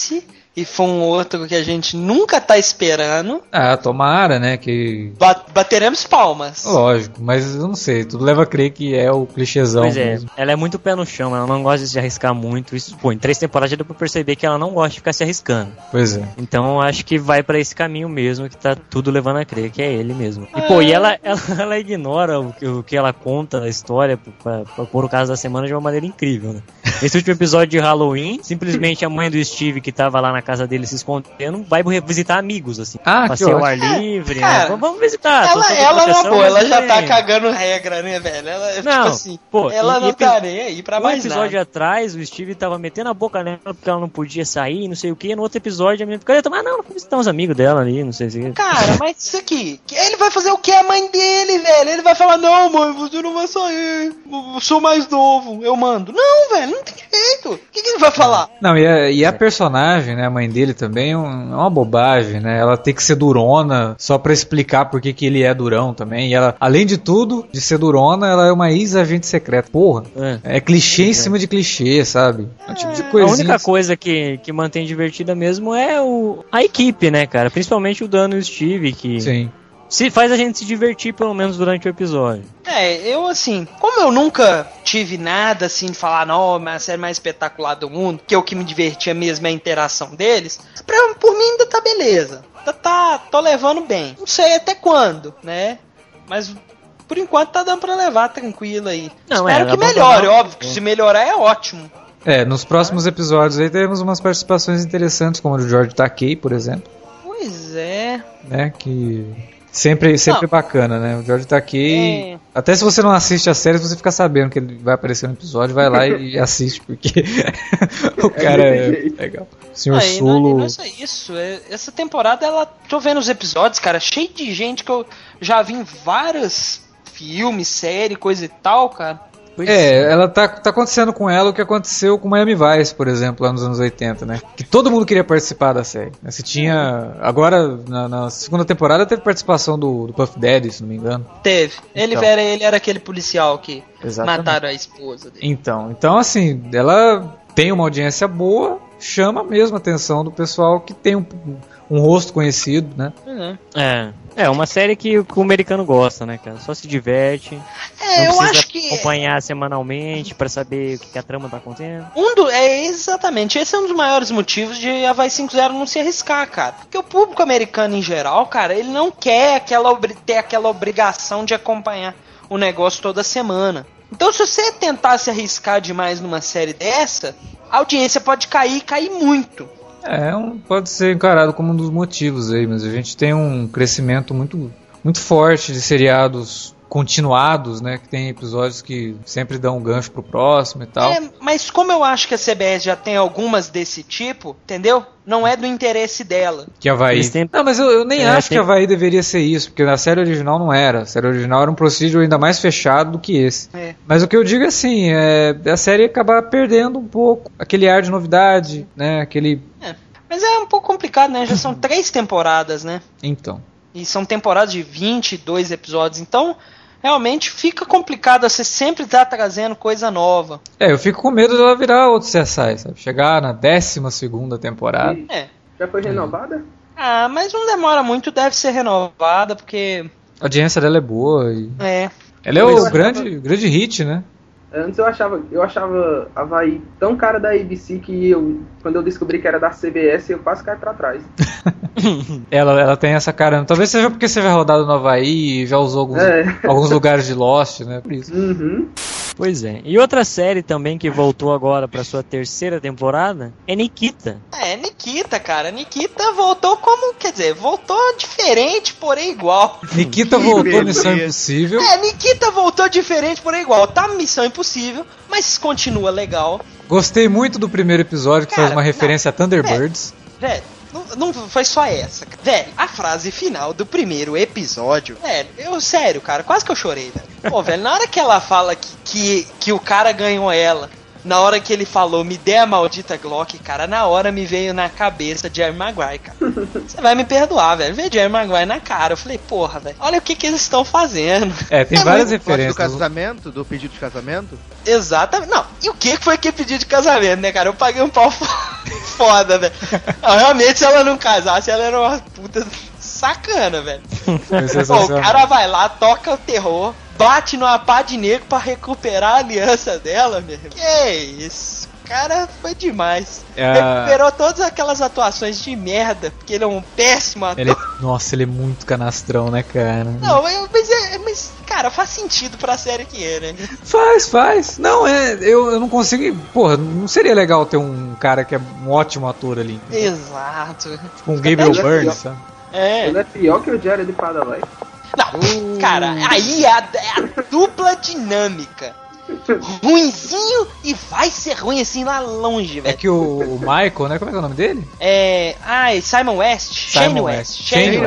e foi um outro que a gente nunca tá esperando. Ah, tomara, né, que... Bateremos palmas. Lógico, mas eu não sei, tudo leva a crer que é o clichêzão Pois é, mesmo. ela é muito pé no chão, ela não gosta de se arriscar muito. Isso, pô, em 3 temporadas já deu pra perceber que ela não gosta de ficar se arriscando. Pois é. Então eu acho que vai pra esse caminho mesmo, que tá tudo levando a crer que é ele mesmo. E pô, e ela ignora o que ela conta, a história, pra pôr o caso da semana de uma maneira incrível, né? Esse último episódio de Halloween, simplesmente a mãe do Steve, que tava lá na casa dele se escondendo, vai visitar amigos, assim. Ah, passeio ao que ar livre, cara, né? Vamos visitar. Ela na boa, ela já tá cagando regra, né, velho? Ela, não, tipo assim, pô, ela não tá nem aí pra mais nada. Um episódio atrás, o Steve tava metendo a boca nela porque ela não podia sair, não sei o que. No outro episódio, a menina fica, não, vou visitar uns amigos dela ali, não sei se... Cara, mas isso aqui, ele vai fazer o que? A mãe dele, velho? Ele vai falar, não, mãe, você não vai sair, eu sou mais novo, eu mando. Não, velho, não tem jeito. O que ele vai falar? Não, e a personagem, né, a mãe dele também é uma bobagem, né? Ela tem que ser durona só pra explicar por que ele é durão também. E ela, além de tudo, de ser durona, ela é uma ex-agente secreta. Porra, é clichê em cima de clichê, sabe? É um tipo de A coisinha. única coisa que mantém divertida mesmo é a equipe, né, cara? Principalmente o Dan e o Steve, que Sim. faz a gente se divertir pelo menos durante o episódio. Eu assim, como eu nunca tive nada assim de falar, não, é a série mais espetacular do mundo, que é o que me divertia mesmo é a interação deles, por mim ainda tá beleza. Tô levando bem. Não sei até quando, né? Mas por enquanto tá dando pra levar tranquilo aí. Não, Espero que melhore, óbvio, que se melhorar é ótimo. Nos próximos episódios aí teremos umas participações interessantes, como a do George Takei, por exemplo. Pois é. Né, que... Sempre bacana, né? O George Takei... Até se você não assiste a série, você fica sabendo que ele vai aparecer no episódio, vai lá e assiste, porque o cara é legal. O Sr. Sulo... Não é só isso. Essa temporada, tô vendo os episódios, cara, cheio de gente que eu já vi em vários filmes, série, coisa e tal, cara. Ela tá acontecendo com ela o que aconteceu com Miami Vice, por exemplo, lá nos anos 80, né? Que todo mundo queria participar da série. Você tinha... Agora, na segunda temporada, teve participação do Puff Daddy, se não me engano. Teve. Ele era aquele policial que mataram a esposa dele. Então, assim, ela tem uma audiência boa, chama mesmo a atenção do pessoal que tem um rosto conhecido, né? É uma série que o americano gosta, né, cara? Só se diverte. Eu acho que... acompanhar semanalmente pra saber o que a trama tá acontecendo. Exatamente. Esse é um dos maiores motivos de a Vai 5-0 não se arriscar, cara. Porque o público americano em geral, cara, ele não quer ter aquela obrigação de acompanhar o negócio toda semana. Então, se você tentar se arriscar demais numa série dessa, a audiência pode cair muito. Pode ser encarado como um dos motivos aí, mas a gente tem um crescimento muito, muito forte de seriados continuados, né, que tem episódios que sempre dão um gancho pro próximo e tal. Mas como eu acho que a CBS já tem algumas desse tipo, entendeu? Não é do interesse dela. Que Havaí... Não, mas eu nem acho que Havaí deveria ser isso, porque na série original não era. A série original era um procedure ainda mais fechado do que esse. Mas o que eu digo é assim, a série acabar perdendo um pouco aquele ar de novidade, né, aquele... Mas é um pouco complicado, né? Já são 3 temporadas, né? Então. E são temporadas de 22 episódios, então... Realmente fica complicado, você sempre tá trazendo coisa nova. Eu fico com medo dela virar outro CSI, sabe? Chegar na 12ª temporada. Já foi renovada? Mas não demora muito, deve ser renovada, porque... A audiência dela é boa e... Ela é o grande hit, né? Antes eu achava Havaí tão cara da ABC que quando eu descobri que era da CBS, eu quase caí pra trás. ela tem essa cara. Talvez seja porque você já rodado no Havaí e já usou alguns lugares de Lost, né? Por isso. Pois é. E outra série também que voltou agora pra sua 3ª temporada é Nikita. Nikita, cara. Nikita voltou como... Quer dizer, voltou diferente, porém igual. Nikita voltou Missão Impossível. Nikita voltou diferente, porém igual. Tá Missão Impossível, mas continua legal. Gostei muito do primeiro episódio, que faz uma referência a Thunderbirds. Velho, não foi só essa. Velho, a frase final do primeiro episódio, velho, sério, cara, quase que eu chorei, velho. Pô, velho, na hora que ela fala que o cara ganhou ela Na hora que ele falou, me dê a maldita Glock, cara, na hora me veio na cabeça Jerry Maguire, cara. Você vai me perdoar, velho. Veio Jerry Maguire na cara. Eu falei, porra, velho, olha o que eles estão fazendo. Tem várias Gosta referências. do casamento, do pedido de casamento? Exatamente. Não, e o que foi que pedido de casamento, né, cara? Eu paguei um pau foda, velho. Realmente, se ela não casasse, ela era uma puta sacana, velho. Pô, o cara vai lá, toca o terror, bate numa pá de negro pra recuperar a aliança dela, meu irmão. Que isso? O cara foi demais. Recuperou todas aquelas atuações de merda, porque ele é um péssimo ator. Nossa, ele é muito canastrão, né, cara? Não, mas, cara, faz sentido pra série que é, né? Faz. Não, eu não consigo. Porra, não seria legal ter um cara que é um ótimo ator ali. Exato. Tipo um Gabriel Byrne, sabe? Ele é pior que o Jared Padalecki. Não, cara, aí é a dupla dinâmica. Ruinzinho e vai ser ruim assim lá longe, velho. É que o Michael, né? Como é que é o nome dele? Simon West. Shane West.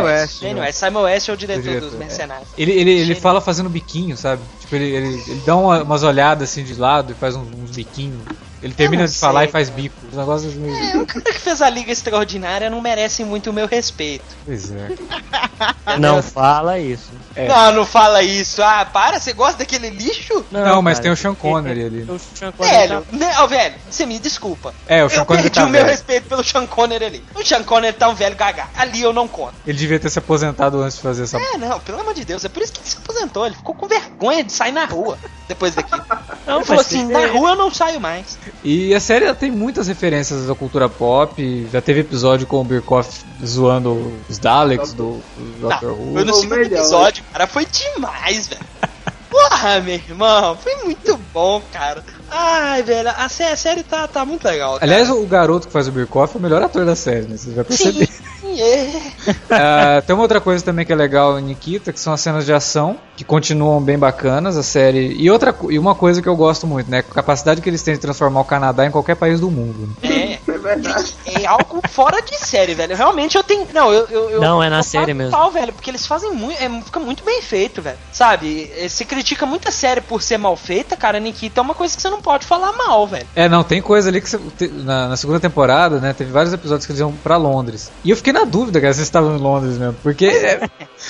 Simon West é o diretor dos Mercenários. Ele fala fazendo biquinho, sabe? Tipo, ele dá umas olhadas assim de lado e faz uns biquinhos. Ele termina de falar e faz bico. Os negócios meio... O cara que fez a Liga Extraordinária não merece muito o meu respeito. Pois é. Não fala isso. Não fala isso. Ah, para, você gosta daquele lixo? Não, mas tem o Sean Connery ali. Velho, velho, você me desculpa. O Sean Connery perdi tá o meu velho. respeito pelo Sean Connery ali. O Sean Connery tá um velho gaga. Ali eu não conto. Ele devia ter se aposentado antes de fazer essa... Não, pelo amor de Deus. É por isso que ele se aposentou. Ele ficou com vergonha de sair na rua depois daqui. Ele falou assim, na rua eu não saio mais. E a série ela tem muitas referências da cultura pop. Já teve episódio com o Birkoff zoando os Daleks do Dr. Who. Foi no segundo episódio, cara. Foi demais, velho. Porra, meu irmão. Foi muito bom, cara. Ai, velho. A série tá muito legal, cara. Aliás, o garoto que faz o Birkoff é o melhor ator da série, né? Você vai perceber. Tem uma outra coisa também que é legal em Nikita, que são as cenas de ação, que continuam bem bacanas, a série. E uma coisa que eu gosto muito, né? A capacidade que eles têm de transformar o Canadá em qualquer país do mundo. É verdade. É algo fora de série, velho. Realmente eu tenho... Não, é na série mesmo. Pau, velho, porque eles fazem muito... fica muito bem feito, velho. Sabe? Se critica muita série por ser mal feita, cara, Nikita é uma coisa que você não pode falar mal, velho. Não, tem coisa ali que na segunda temporada, né? Teve vários episódios que eles iam pra Londres. E eu fiquei na dúvida, cara, se eles estavam em Londres mesmo. Porque é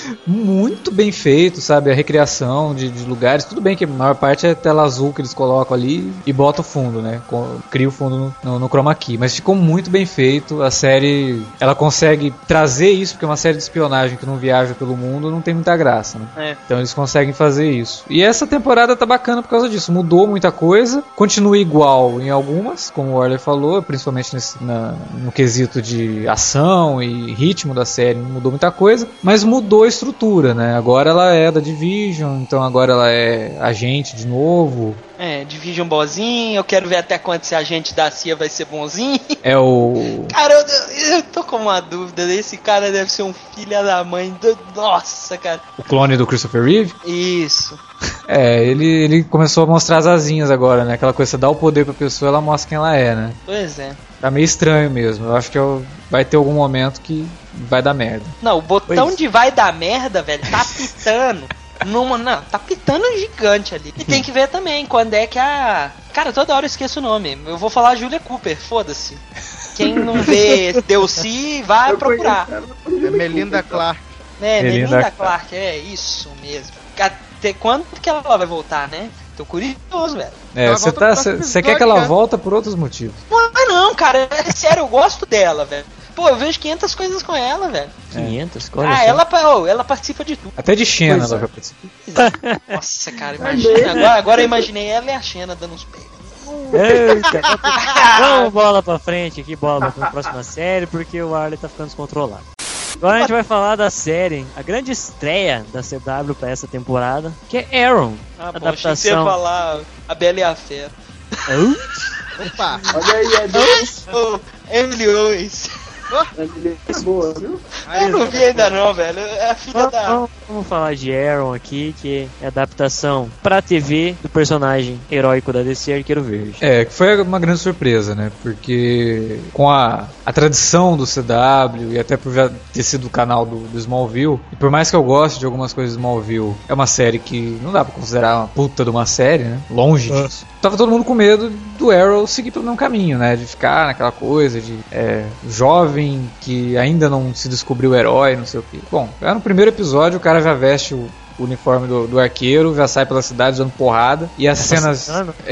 muito bem feito, sabe? A recriação de lugares. Tudo bem que a maior parte é tela azul que eles colocam ali e bota o fundo, né? Cria o fundo no chroma key. Mas ficou muito bem feito. A série, ela consegue trazer isso, porque uma série de espionagem que não viaja pelo mundo não tem muita graça, né? Então eles conseguem fazer isso. E essa temporada tá bacana por causa disso. Mudou muita coisa. Continua igual em algumas, como o Orley falou, principalmente no quesito de ação e ritmo da série. Não mudou muita coisa, mas mudou a estrutura, né? Agora ela é da Division, então agora ela é agente de novo. Division bozinho, eu quero ver até quando esse agente da CIA vai ser bonzinho. Cara, eu tô com uma dúvida, esse cara deve ser um filho da mãe Nossa, cara. O clone do Christopher Reeve? Isso. Ele começou a mostrar as asinhas agora, né? Aquela coisa, você dá o poder pra pessoa, ela mostra quem ela é, né? Pois é. Tá meio estranho mesmo, eu acho que vai ter algum momento que vai dar merda. Não, o botão de vai dar merda, velho, tá pitando. Tá pitando gigante ali. E tem que ver também quando é que Cara, toda hora eu esqueço o nome. Eu vou falar Julia Cooper, foda-se. Quem não vê Delcy, vai procurar. É Melinda Clark. Melinda Clark, é isso mesmo. Até quando que ela vai voltar, né? Tô curioso, velho. Você quer que ela volta por outros motivos. Não, cara, é sério, eu gosto dela, velho. Pô, eu vejo 500 coisas com ela, velho. 500 coisas? Ela participa de tudo. Até de Xena ela já participa. Nossa, cara, imagina. Agora eu imaginei ela e a Xena dando uns peitos. Vamos bola pra frente aqui, bola pra próxima série, porque o Arley tá ficando descontrolado. Agora a gente vai falar da série, a grande estreia da CW pra essa temporada, que é Arrow. Achei que você ia falar A Bela e a Fera. Opa! Olha aí, Emily Owens. É boa, viu? Eu não vi ainda não, velho. É a filha da... Vamos falar de Arrow aqui, que é a adaptação pra TV do personagem heróico da DC, Arqueiro Verde. Que foi uma grande surpresa, né? Porque com a tradição do CW e até por já ter sido o canal do Smallville, e por mais que eu goste de algumas coisas do Smallville, é uma série que não dá pra considerar uma puta de uma série, né? Longe disso. tava todo mundo com medo do Arrow seguir pelo mesmo caminho, né? De ficar naquela coisa de jovem que ainda não se descobriu herói, não sei o quê. Bom, no primeiro episódio o cara já veste o uniforme do arqueiro, já sai pela cidade dando porrada, e as cenas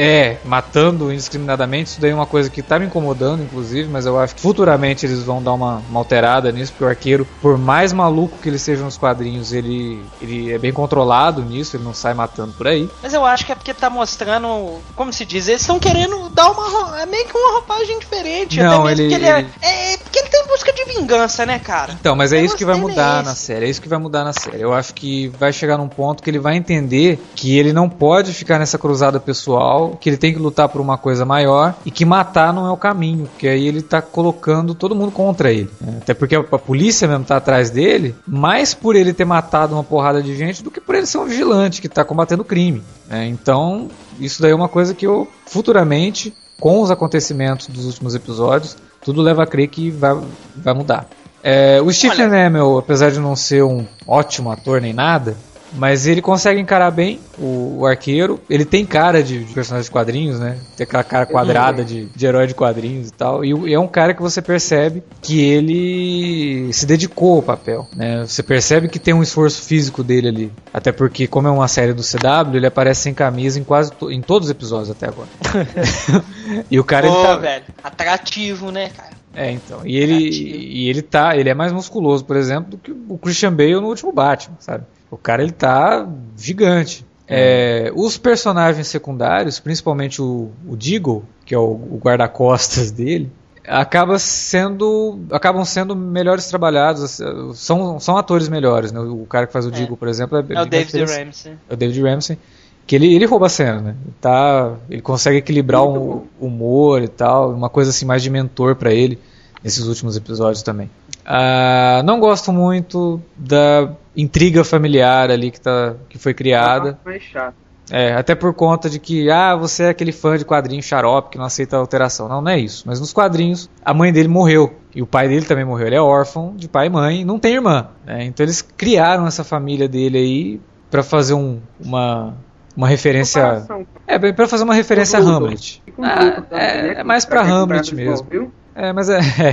matando indiscriminadamente. Isso daí é uma coisa que tá me incomodando, inclusive, mas eu acho que futuramente eles vão dar uma alterada nisso, porque o arqueiro, por mais maluco que ele seja nos quadrinhos, ele é bem controlado nisso, ele não sai matando por aí. Mas eu acho que é porque tá mostrando, como se diz, eles estão querendo dar meio que uma roupagem diferente. Não, até mesmo porque ele tá em busca de vingança, né, cara? Então, mas é isso que vai mudar na série, eu acho que vai chegar num ponto que ele vai entender que ele não pode ficar nessa cruzada pessoal, que ele tem que lutar por uma coisa maior e que matar não é o caminho, porque aí ele tá colocando todo mundo contra ele, né? Até porque a polícia mesmo tá atrás dele, mais por ele ter matado uma porrada de gente do que por ele ser um vigilante que tá combatendo crime, né? Então, isso daí é uma coisa que eu futuramente, com os acontecimentos dos últimos episódios, tudo leva a crer que vai mudar. O Stephen Amell, apesar de não ser um ótimo ator nem nada, mas ele consegue encarar bem o arqueiro. Ele tem cara de personagem de quadrinhos, né? Tem aquela cara quadrada de herói de quadrinhos e tal. E é um cara que você percebe que ele se dedicou ao papel, né? Você percebe que tem um esforço físico dele ali. Até porque, como é uma série do CW, ele aparece sem camisa em todos os episódios até agora. E o cara... velho, atrativo, né, cara? Então. E ele é mais musculoso, por exemplo, do que o Christian Bale no último Batman, sabe? O cara, ele tá gigante. Os personagens secundários, principalmente o Deagle, que é o guarda-costas dele, acabam sendo melhores trabalhados. São atores melhores, né? O cara que faz o Deagle, por exemplo, é o David Ramsey. É o David Ramsey. Que ele rouba a cena, né? Ele consegue equilibrar o humor e tal, uma coisa assim mais de mentor pra ele nesses últimos episódios também. Não gosto muito da intriga familiar ali que foi criada. Mais chato. Até por conta de que você é aquele fã de quadrinho xarope que não aceita alteração. Não é isso. Mas nos quadrinhos, a mãe dele morreu. E o pai dele também morreu. Ele é órfão de pai e mãe, não tem irmã, né? Então eles criaram essa família dele aí pra fazer uma referência... pra fazer uma referência a Hamlet. É mais pra Hamlet mesmo. Mas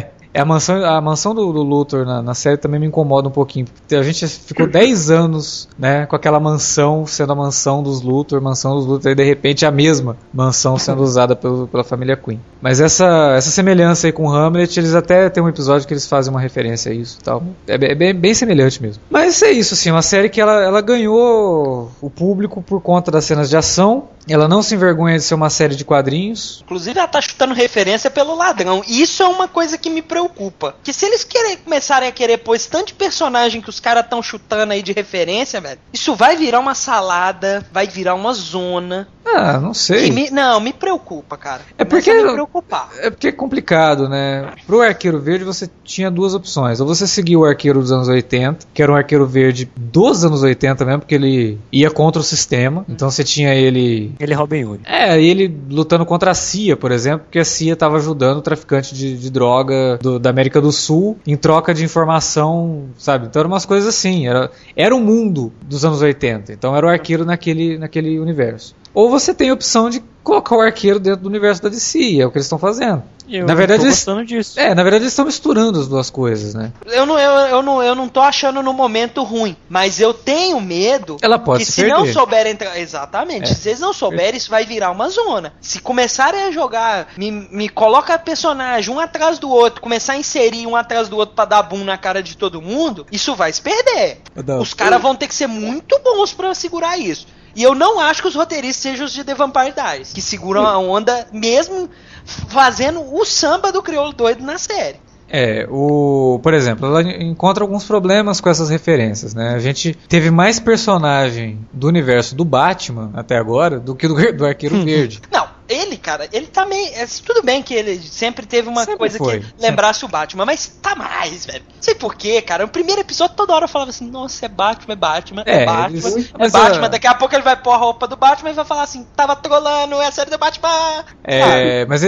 a mansão do Luthor na série também me incomoda um pouquinho. A gente ficou 10 anos, né, com aquela mansão sendo a mansão dos Luthor, e de repente a mesma mansão sendo usada pela família Queen. Mas essa semelhança aí com Hamlet, eles até tem um episódio que eles fazem uma referência a isso e tal. É bem semelhante mesmo. Mas é isso, assim, uma série que ela ganhou o público por conta das cenas de ação. Ela não se envergonha de ser uma série de quadrinhos. Inclusive ela tá chutando referência pelo ladrão. E isso é uma coisa que me preocupa. Que se eles começarem a querer pôr esse tanto de personagem que os caras estão chutando aí de referência, velho, isso vai virar uma salada, vai virar uma zona. Não sei. Me preocupa, cara. É porque é complicado, né? Pro Arqueiro Verde você tinha duas opções. Ou você seguia o Arqueiro dos anos 80, que era um Arqueiro Verde dos anos 80 mesmo, porque ele ia contra o sistema. Então você tinha ele é Robin Hood. E ele lutando contra a CIA, por exemplo, porque a CIA estava ajudando o traficante de droga da América do Sul em troca de informação, sabe? Então eram umas coisas assim. Era um mundo dos anos 80. Então era o Arqueiro naquele universo. Ou você tem a opção de colocar o Arqueiro dentro do universo da DC, é o que eles estão fazendo. Na verdade, tô gostando disso. Na verdade eles estão misturando as duas coisas, né? Eu não tô achando no momento ruim, mas eu tenho medo ela pode que se se perder. não souberem entrar... Exatamente, se eles não souberem, isso vai virar uma zona. Se começarem a jogar, me coloca personagem um atrás do outro, começar a inserir um atrás do outro pra dar boom na cara de todo mundo, isso vai se perder. Os caras vão ter que ser muito bons pra segurar isso. E eu não acho que os roteiristas sejam os de The Vampire Diaries, que seguram a onda mesmo fazendo o samba do crioulo doido na série. Por exemplo, ela encontra alguns problemas com essas referências, né? A gente teve mais personagem do universo do Batman até agora do que do Arqueiro Verde. Não, ele, cara, ele também... tudo bem que ele sempre teve uma coisa que lembrasse o Batman, mas tá mais, velho. Não sei porquê, cara. No primeiro episódio, toda hora eu falava assim, nossa, é Batman. Daqui a pouco ele vai pôr a roupa do Batman e vai falar assim, tava trolando, é a série do Batman. Mas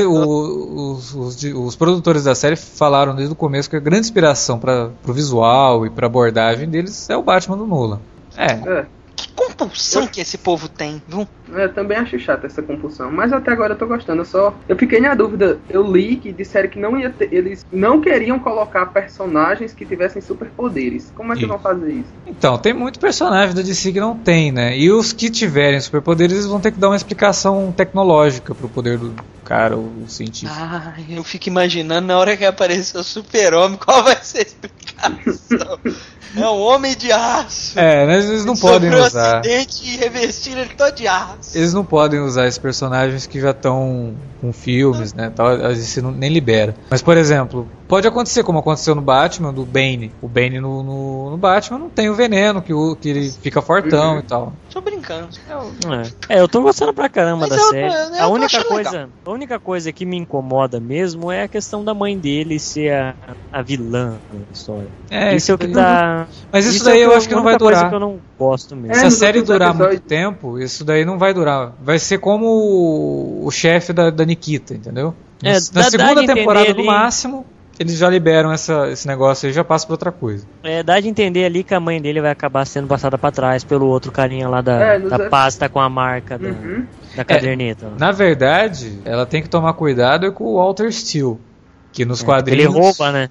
os produtores da série falaram desde o começo que a grande inspiração pro visual e pra abordagem deles é o Batman do Nolan. compulsão que esse povo tem, viu? Eu também acho chata essa compulsão, mas até agora eu tô gostando. Eu fiquei na dúvida. Eu li que disseram que não ia ter, eles não queriam colocar personagens que tivessem superpoderes. Como é que vão fazer isso? Então, tem muito personagem da DC que não tem, né? E os que tiverem superpoderes, eles vão ter que dar uma explicação tecnológica pro poder do cara, o cientista. Eu fico imaginando na hora que aparecer o Super-Homem, qual vai ser a explicação? É um homem de aço. Mas eles não podem usar. Acidente e revestir ele todo de aço. Eles não podem usar esses personagens que já estão com filmes, né? Tal, a DC nem libera. Mas, por exemplo, pode acontecer como aconteceu no Batman, do Bane. O Bane no Batman não tem o veneno, que ele fica fortão e tal. Tô brincando. Eu tô gostando pra caramba Mas da série. eu A única coisa que me incomoda mesmo é a questão da mãe dele ser a vilã da história. Isso é o que tá... Mas isso daí eu acho que não vai durar. Coisa que eu não gosto mesmo. Se a série durar muito tempo, isso daí não vai durar. Vai ser como o chefe da Nikita, entendeu? Na segunda temporada, no máximo, eles já liberam esse negócio aí e já passa pra outra coisa. Dá de entender ali que a mãe dele vai acabar sendo passada pra trás pelo outro carinha lá da pasta com a marca da caderneta. Na verdade, ela tem que tomar cuidado com o Walter Steele, que nos quadrinhos... Ele rouba, né?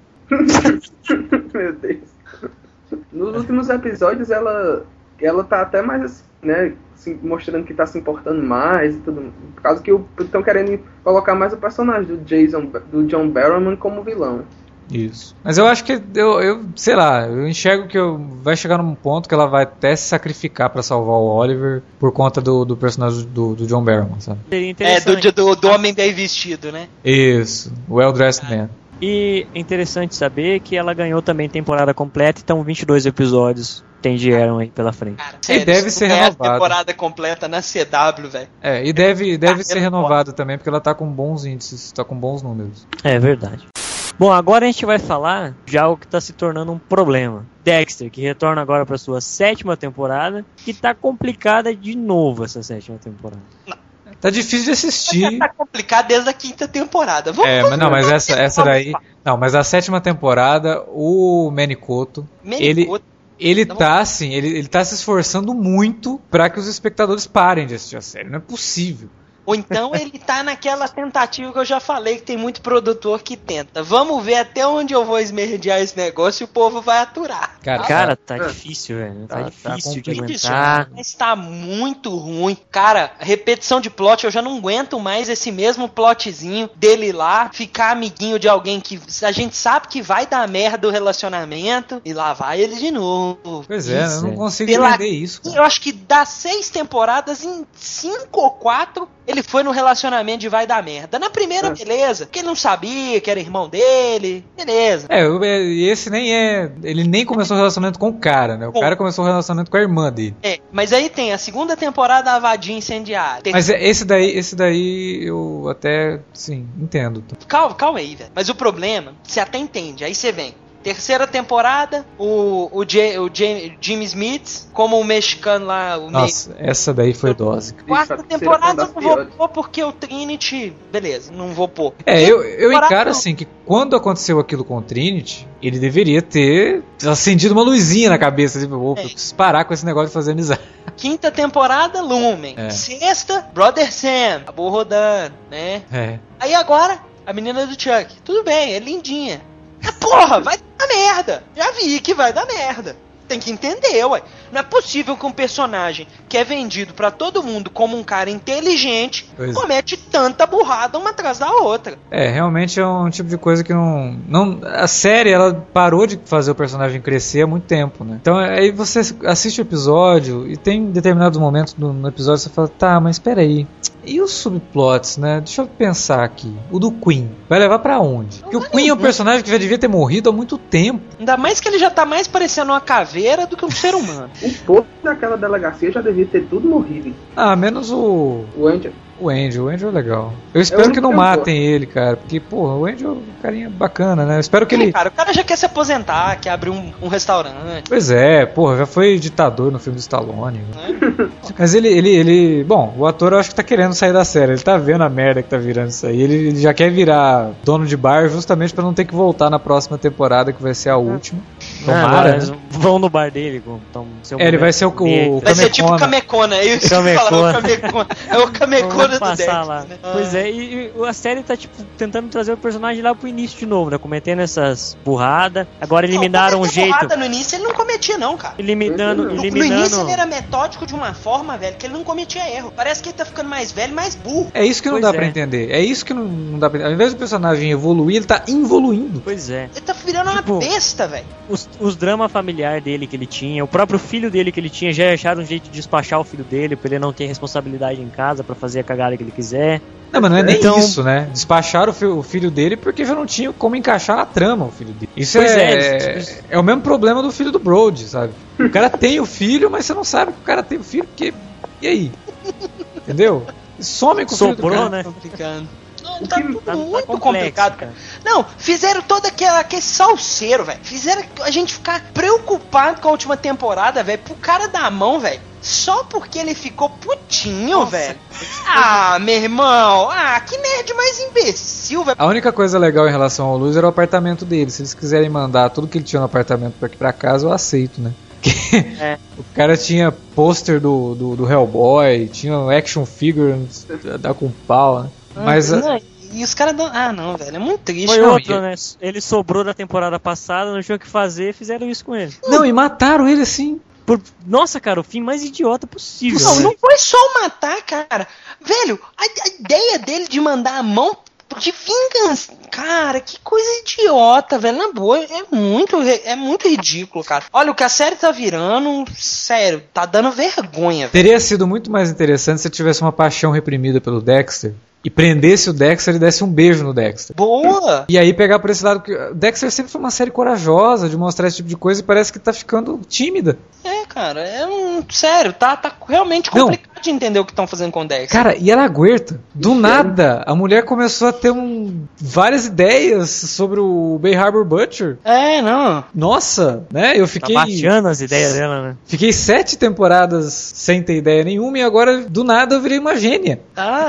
Meu Deus. Nos últimos episódios ela tá até mais, né, mostrando que tá se importando mais e tudo. Por causa que estão querendo colocar mais o personagem do John Barrowman como vilão. Isso. Mas eu acho que sei lá, eu enxergo que vai chegar num ponto que ela vai até se sacrificar pra salvar o Oliver por conta do personagem do John Barrowman, sabe? Do homem bem vestido, né? Isso, o Well-Dressed Man. E é interessante saber que ela ganhou também temporada completa, então 22 episódios tenderam aí pela frente. Cara, sério, e deve ser renovado. Temporada completa na CW, velho. E deve ser renovado também, porque ela tá com bons índices, tá com bons números. É verdade. Bom, agora a gente vai falar de algo que está se tornando um problema. Dexter, que retorna agora para sua 7ª temporada, que tá complicada de novo essa 7ª temporada. Tá difícil de assistir. Tá complicado desde a 5ª temporada. Mas essa daí... Não, mas a 7ª temporada, o Manicoto, ele tá assim, ele tá se esforçando muito pra que os espectadores parem de assistir a série. Não é possível. Ou então ele tá naquela tentativa que eu já falei, que tem muito produtor que tenta. Vamos ver até onde eu vou esmerdear esse negócio e o povo vai aturar. Cara, tá difícil, velho. Tá difícil de aguentar. Mas tá muito ruim. Cara, repetição de plot, eu já não aguento mais esse mesmo plotzinho dele lá, ficar amiguinho de alguém que a gente sabe que vai dar merda o relacionamento, e lá vai ele de novo. Pois é, eu não consigo entender isso. Cara. Eu acho que das 6 temporadas, em 5 ou 4... ele foi no relacionamento de vai dar merda. Na primeira, beleza, porque ele não sabia que era irmão dele, beleza. Esse nem é... ele nem começou o relacionamento com o cara, né? O cara começou o relacionamento com a irmã dele. Mas aí tem a 2ª temporada, a vadia incendiária. Mas esse daí eu até, sim, entendo. Calma aí, velho. Mas o problema, você até entende, aí você vem. 3ª temporada, o Jimmy Smith, como o mexicano lá. Nossa, essa daí foi dose. 4ª temporada eu não vou pôr porque o Trinity. Beleza, não vou pôr. Eu encaro assim que quando aconteceu aquilo com o Trinity, ele deveria ter acendido uma luzinha na cabeça. Tipo, preciso parar com esse negócio de fazer amizade. 5ª temporada, Lumen. 6ª, Brother Sam. Acabou rodando, né? Aí agora, a menina do Chuck. Tudo bem, é lindinha. Porra, vai dar merda. Já vi que vai dar merda. Tem que entender, ué. Não é possível que um personagem que é vendido pra todo mundo como um cara inteligente comete tanta burrada uma atrás da outra. Realmente é um tipo de coisa que não... A série, ela parou de fazer o personagem crescer há muito tempo, né? Então aí você assiste o episódio e tem determinados momentos no episódio que você fala, tá, mas espera aí. E os subplots, né? Deixa eu pensar aqui. O do Queen. Vai levar pra onde? Porque o Queen é um personagem que já devia ter morrido há muito tempo. Ainda mais que ele já tá mais parecendo uma caveira do que um ser humano. O povo daquela delegacia já devia ter tudo morrido. Menos o Angel. O Angel é legal. Eu espero que não matem ele, cara. Porque, porra, o Angel é um carinha bacana, né? Eu espero que ele... Cara, o cara já quer se aposentar, quer abrir um restaurante. Pois é, porra, já foi ditador no filme do Stallone. Mas ele... Bom, o ator eu acho que tá querendo sair da série. Ele tá vendo a merda que tá virando isso aí. Ele já quer virar dono de bar justamente pra não ter que voltar na próxima temporada, que vai ser a última. Tomara. Eles vão no bar dele. Ele vai ser o vai ser tipo o Kamekona, é isso que eu ia falar, o Kamekona. É o Kamekona do Dexter, lá. né? Pois é, e a série tá tipo tentando trazer o personagem lá pro início de novo, né? Cometendo essas burradas. Agora eliminaram um jeito. Burrada no início ele não cometia não, cara. Eliminando. No início ele era metódico de uma forma, velho, que ele não cometia erro. Parece que ele tá ficando mais velho, mais burro. É isso que não dá pra entender. É isso que não dá pra entender. Ao invés do personagem evoluir, ele tá involuindo. Pois é. Ele tá virando uma besta, velho. Os dramas familiares dele que ele tinha, o próprio filho dele que ele tinha, já acharam um jeito de despachar o filho dele pra ele não ter responsabilidade em casa pra fazer a cagada que ele quiser. Não, mas não é nem isso, né? Despacharam o filho dele porque já não tinha como encaixar na trama o filho dele. Isso é o mesmo problema do filho do Brody, sabe? O cara tem o filho, mas você não sabe que o cara tem o filho porque... E aí? Entendeu? Some com o filho do cara. Né? Complicando. Tá tudo muito complicado, cara. Não, fizeram todo aquele salseiro, velho. Fizeram a gente ficar preocupado com a última temporada, velho. Pro cara dar a mão, velho. Só porque ele ficou putinho, velho. Ah, meu irmão. Ah, que nerd mais imbecil, velho. A única coisa legal em relação ao Luz era o apartamento dele. Se eles quiserem mandar tudo que ele tinha no apartamento pra aqui pra casa, eu aceito, né? O cara tinha pôster do Hellboy, tinha action figures da com pau, né? Mas e os caras dão... Ah, não, velho, é muito triste. Foi outro, né? Ele sobrou da temporada passada, não tinha o que fazer, fizeram isso com ele. Não, e mataram ele assim. Nossa, cara, o fim mais idiota possível. Não foi só matar, cara. Velho, a ideia dele de mandar a mão de vingança. Cara, que coisa idiota, velho. Na boa, é muito ridículo, cara. Olha, o que a série tá virando, sério, tá dando vergonha, velho. Teria sido muito mais interessante se tivesse uma paixão reprimida pelo Dexter e prendesse o Dexter e desse um beijo no Dexter. Boa! E aí pegar por esse lado, que o Dexter sempre foi uma série corajosa de mostrar esse tipo de coisa e parece que tá ficando tímida. Cara, sério, tá realmente complicado de entender o que estão fazendo com o Dexter. Cara, e ela aguenta. Do nada, a mulher começou a ter várias ideias sobre o Bay Harbor Butcher. Não. Nossa, né? Eu fiquei... Tá baixando as ideias dela, né? Fiquei 7 temporadas sem ter ideia nenhuma e agora, do nada, eu virei uma gênia.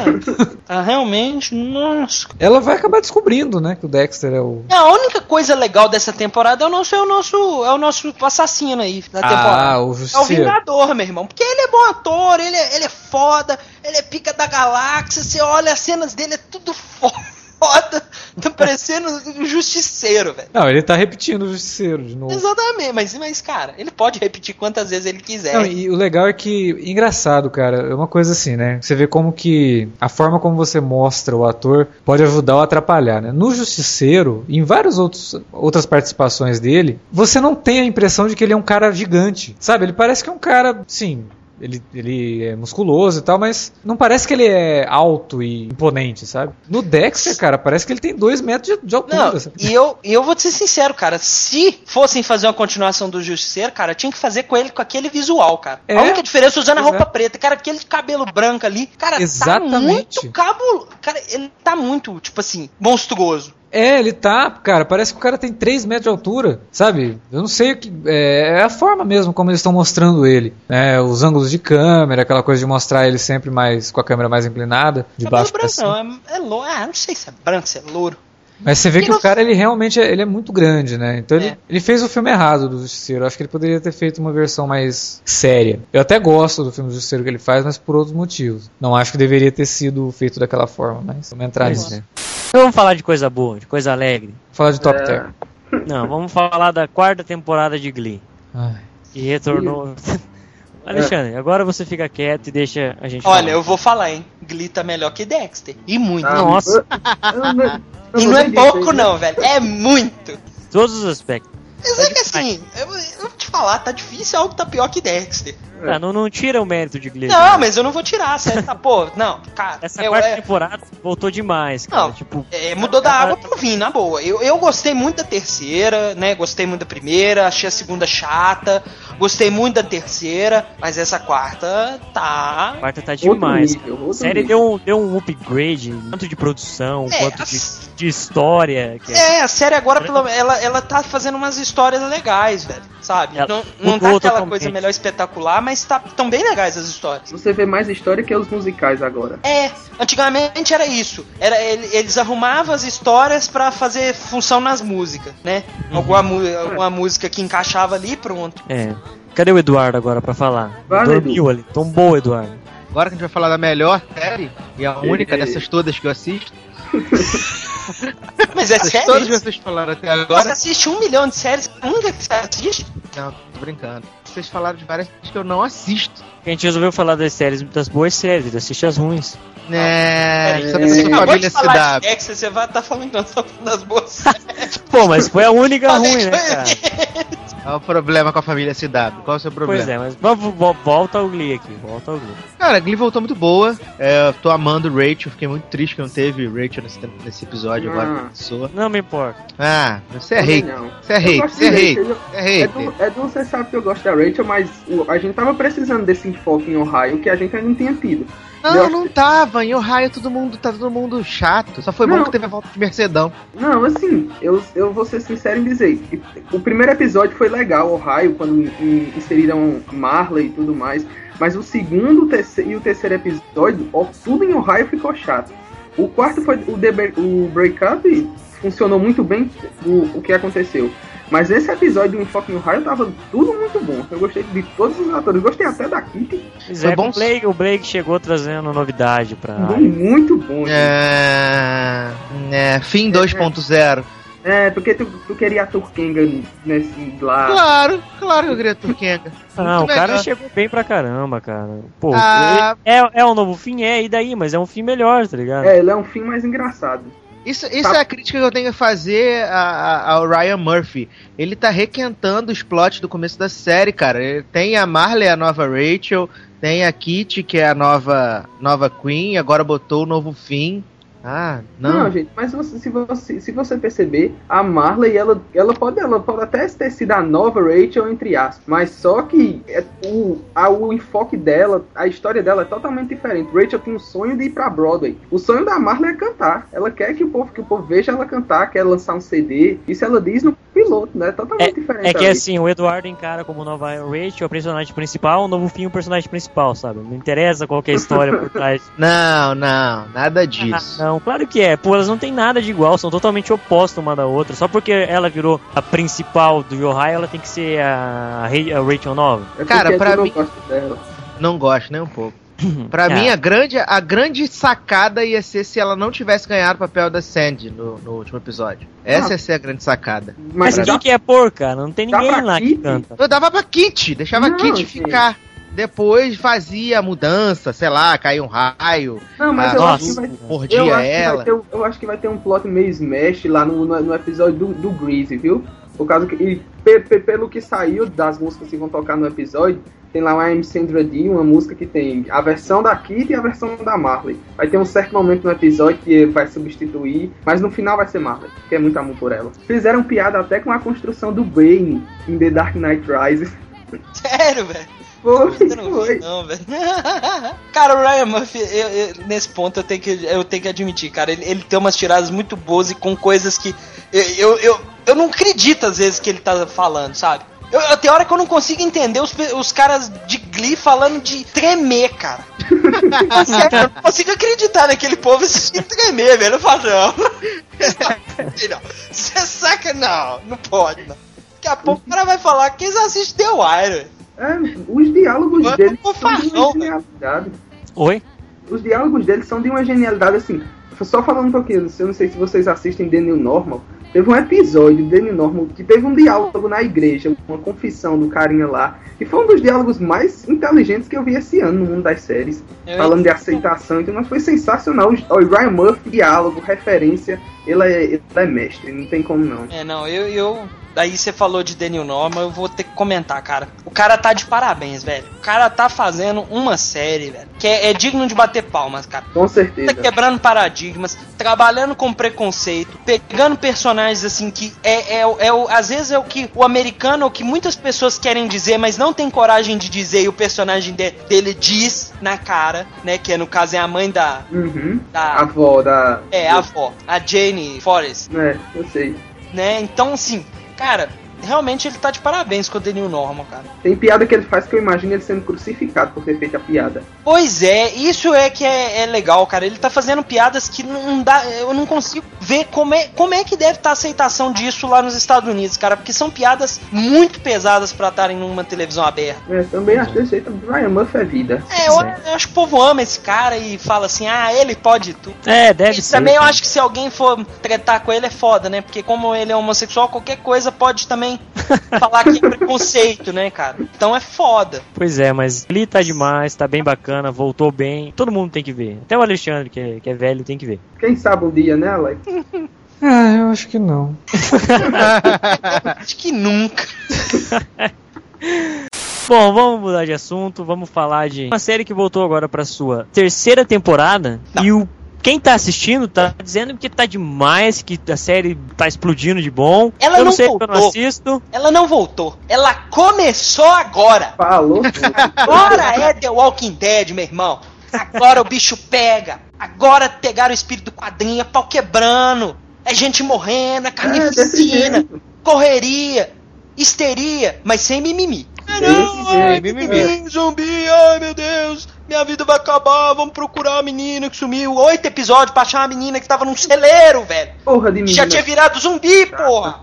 Realmente, nossa. Ela vai acabar descobrindo, né, que o Dexter é o... A única coisa legal dessa temporada é o nosso assassino aí da temporada. O Justiceiro. É o Vingador, meu irmão. Porque ele é bom ator, ele é foda, ele é pica da galáxia, você olha as cenas dele, é tudo foda. Tá parecendo o Justiceiro, velho. Não, ele tá repetindo o Justiceiro de novo. Exatamente, mas cara, ele pode repetir quantas vezes ele quiser. Não, e o legal é que, engraçado, cara, é uma coisa assim, né? Você vê como que a forma como você mostra o ator pode ajudar ou atrapalhar, né? No Justiceiro, em várias outras participações dele, você não tem a impressão de que ele é um cara gigante, sabe? Ele parece que é um cara, sim... Ele é musculoso e tal, mas não parece que ele é alto e imponente, sabe? No Dexter, cara, parece que ele tem 2 metros de altura. Não, e eu vou te ser sincero, cara, se fossem fazer uma continuação do Justiceiro, cara, tinha que fazer com ele com aquele visual, cara. A única diferença usando a roupa preta, cara, aquele cabelo branco ali, cara, exatamente. Tá muito cara, ele tá muito, tipo assim, monstruoso. Ele tá, cara, parece que o cara tem 3 metros de altura, sabe? Eu não sei o que... É a forma mesmo como eles estão mostrando ele, né? Os ângulos de câmera, aquela coisa de mostrar ele sempre mais com a câmera mais inclinada, de baixo pra cima. Não, é louro, não sei se é branco, se é louro. Mas você vê que o cara, ele realmente ele é muito grande, né? Então ele fez o filme errado do Justiceiro. Eu acho que ele poderia ter feito uma versão mais séria. Eu até gosto do filme do Justiceiro que ele faz, mas por outros motivos. Não acho que deveria ter sido feito daquela forma, mas vamos entrar nisso, né? Então vamos falar de coisa boa, de coisa alegre. Vamos falar de Top Term. Não, vamos falar da 4ª temporada de Glee. Que retornou... Alexandre, agora você fica quieto e deixa a gente falar. Eu vou falar, hein? Glee tá melhor que Dexter. E muito. Nossa. E não é pouco não, velho. É muito. Todos os aspectos. Mas é que assim, eu vou te falar, tá difícil, algo tá pior que Dexter. Não tira o mérito de Glee. Não, mas eu não vou tirar, sério, tá, não, cara. Essa 4ª temporada voltou demais, cara. Não, tipo, mudou da água pro vinho, na boa. Eu gostei muito da terceira, né, gostei muito da primeira, achei a segunda chata, gostei muito da terceira, mas essa 4ª tá... A 4ª tá demais. A série deu um upgrade, tanto de produção quanto de de história. A série agora, ela tá fazendo umas histórias legais, velho, sabe? Não tá aquela coisa melhor espetacular, mas tão bem legais as histórias. Você vê mais história que os musicais agora. Antigamente era isso. Eles arrumavam as histórias pra fazer função nas músicas, né? Alguma música que encaixava ali, pronto. Cadê o Eduardo agora pra falar? Dormiu ali, tombou o Eduardo. Agora que a gente vai falar da melhor série, e a única dessas todas que eu assisto. Mas é sério? Todas que vocês falaram até agora. Você assiste 1 milhão de séries, a única que você assiste? Não, tô brincando. Vocês falaram de várias que eu não assisto. A gente resolveu falar das séries, das boas séries, assiste as ruins. Você família CW. Você vai estar falando só das boas séries. Pô, mas foi a única ruim, né, cara? Qual o problema com a família CW? Qual é o seu problema? Pois é, mas volta ao Glee aqui, volta ao Glee. Cara, Glee voltou muito boa. Eu tô amando Rachel, fiquei muito triste que não teve Rachel nesse episódio agora. Não me importa. Você é hater. Você é hater. Você sabe que eu gosto da Rachel, mas a gente tava precisando desse enfoque em Ohio que a gente ainda não tinha tido. Não tava. Em Ohio todo mundo chato. Só foi bom que teve a volta de Mercedão. Não, assim, eu vou ser sincero em dizer. O primeiro episódio foi legal, Ohio, quando inseriram Marley e tudo mais. Mas o segundo e o terceiro episódio, tudo em Ohio ficou chato. O quarto foi o breakup e funcionou muito bem o que aconteceu. Mas esse episódio do Enfoque no Raio tava tudo muito bom. Eu gostei de todos os atores. Gostei até da Kitty. Foi bom. O Blake chegou trazendo novidade pra... Muito bom. Fim 2.0. Porque tu queria a Turkenga nesse lá. Claro que eu queria a Turkenga. O cara chegou bem pra caramba, cara. Pô, é um novo fim? E daí? Mas é um fim melhor, tá ligado? Ele é um fim mais engraçado. Isso é a crítica que eu tenho que fazer ao Ryan Murphy. Ele tá requentando os plots do começo da série, cara. Ele tem a Marley, a nova Rachel, tem a Kitty, que é a nova Queen, agora botou o novo Finn. Não, gente, mas se você perceber, a Marley, ela pode até ter sido a nova Rachel, entre aspas, mas só que o enfoque dela, a história dela é totalmente diferente. Rachel tem um sonho de ir pra Broadway. O sonho da Marley é cantar. Ela quer que o povo veja ela cantar, quer lançar um CD. Isso ela diz no piloto, né? Totalmente diferente. É que assim, o Eduardo encara como nova Rachel, a personagem principal, o novo Finn, o personagem principal, sabe? Não interessa qual que é a história por trás. Não, nada disso. Não, claro que é. Pô, elas não tem nada de igual, são totalmente opostas uma da outra. Só porque ela virou a principal do Ohio, ela tem que ser a Rachel nova. Cara, pra mim... Não gosto nem um pouco. Pra mim, a grande sacada ia ser se ela não tivesse ganhado o papel da Sandy no último episódio. Essa ia ser a grande sacada. Mas quem que é por, cara? Não tem ninguém lá que canta. Eu dava pra Kitty, deixava a Kitty ficar. Depois fazia a mudança, sei lá, caiu um raio. Não, mas eu acho que vai mordia ela. Eu acho que vai ter um plot meio Smash lá no episódio do Greasy, viu? Por causa que, pelo que saiu das músicas que vão tocar no episódio, tem lá uma I'm Sandra Dee, uma música que tem a versão da Kitty e a versão da Marley. Vai ter um certo momento no episódio que vai substituir, mas no final vai ser Marley, que é muito amor por ela. Fizeram piada até com a construção do Bane em The Dark Knight Rises. Sério, velho? Não, velho. Cara, o Ryan Murphy, nesse ponto eu tenho que admitir, cara, ele tem umas tiradas muito boas e com coisas que eu não acredito às vezes que ele tá falando, sabe? Tem hora que eu não consigo entender os caras de Glee falando de tremer, cara. Sério, eu não consigo acreditar naquele povo assistindo tremer, velho. Eu falo, não. Você saca? Não pode, não. Daqui a pouco o cara vai falar que eles assistem The Wire, os diálogos deles são de uma genialidade. Oi? Os diálogos deles são de uma genialidade, assim. Só falando um pouquinho, eu não sei se vocês assistem The New Normal. Teve um episódio de The New Normal que teve um diálogo na igreja, uma confissão do carinha lá, que foi um dos diálogos mais inteligentes que eu vi esse ano no mundo das séries, falando de aceitação, então foi sensacional. O Ryan Murphy, diálogo, referência, ele é mestre, não tem como não. Aí você falou de Daniel Norman, eu vou ter que comentar, cara. O cara tá de parabéns, velho. O cara tá fazendo uma série, velho, que é digno de bater palmas, cara. Com certeza. Tá quebrando paradigmas, trabalhando com preconceito, pegando personagens assim que às vezes é o que o americano, o que muitas pessoas querem dizer, mas não tem coragem de dizer, e o personagem dele diz na cara, né? Que no caso é a mãe da A avó da... a avó, a Jane Forrest. Eu sei. Né? Então, assim, cara, realmente ele tá de parabéns com o Daniel Norman, cara. Tem piada que ele faz que eu imagino ele sendo crucificado por ter feito a piada. Pois é, isso é que é legal, cara. Ele tá fazendo piadas que não dá, eu não consigo ver como é que deve estar a aceitação disso lá nos Estados Unidos, cara, porque são piadas muito pesadas pra estarem numa televisão aberta. Também acho desse jeito, Ryan Murphy é vida. Eu acho que o povo ama esse cara e fala assim, ele pode tudo. Deve ser. Também eu acho que se alguém for tretar com ele é foda, né? Porque como ele é homossexual, qualquer coisa pode também falar que é preconceito, né, cara? Então é foda. Pois é, mas ele tá demais, tá bem bacana, voltou bem. Todo mundo tem que ver. Até o Alexandre, que é velho, tem que ver. Quem sabe um dia, né, Alex? Eu acho que não. Acho que nunca. Bom, vamos mudar de assunto, vamos falar de uma série que voltou agora pra sua terceira temporada. Não. E quem tá assistindo tá dizendo que tá demais, que a série tá explodindo de bom. Ela eu não sei voltou. Que eu não assisto. Ela não voltou. Ela começou agora. Falou. Agora é The Walking Dead, meu irmão. Agora o bicho pega. Agora pegaram o espírito do quadrinho, é pau quebrando. É gente morrendo, é carnificina, correria, histeria, mas sem mimimi. Não, zumbi, ai meu Deus, minha vida vai acabar, vamos procurar a menina que sumiu. 8 episódios pra achar uma menina que tava num celeiro, velho. Porra de menina. Já tinha virado zumbi, porra.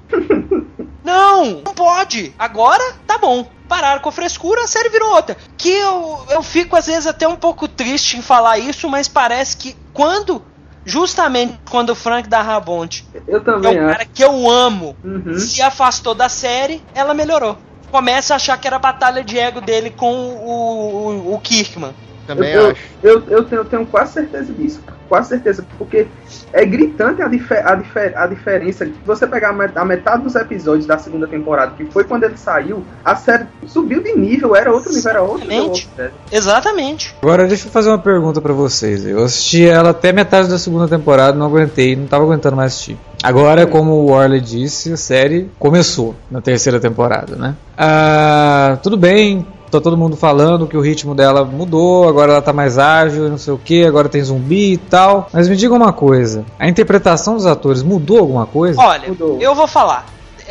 Não pode. Agora, tá bom. Pararam com a frescura, a série virou outra. Que eu fico às vezes até um pouco triste em falar isso, mas parece que justamente quando o Frank Darabont, eu também que é um cara que eu amo, se afastou da série, ela melhorou. Começa a achar que era a batalha de ego dele com o Kirkman. Também acho. Eu tenho quase certeza disso. Quase certeza, porque é gritante a diferença. Se você pegar a metade dos episódios da segunda temporada, que foi quando ele saiu, a série subiu de nível, era outro nível, era outro. Exatamente. Agora deixa eu fazer uma pergunta pra vocês. Eu assisti ela até metade da segunda temporada, não aguentei, não tava aguentando mais assistir. Agora, como o Warley disse, a série começou na terceira temporada, né? Tudo bem. Tá todo mundo falando que o ritmo dela mudou, agora ela tá mais ágil, não sei o que, agora tem zumbi e tal. Mas me diga uma coisa, a interpretação dos atores mudou alguma coisa? Olha, eu vou falar.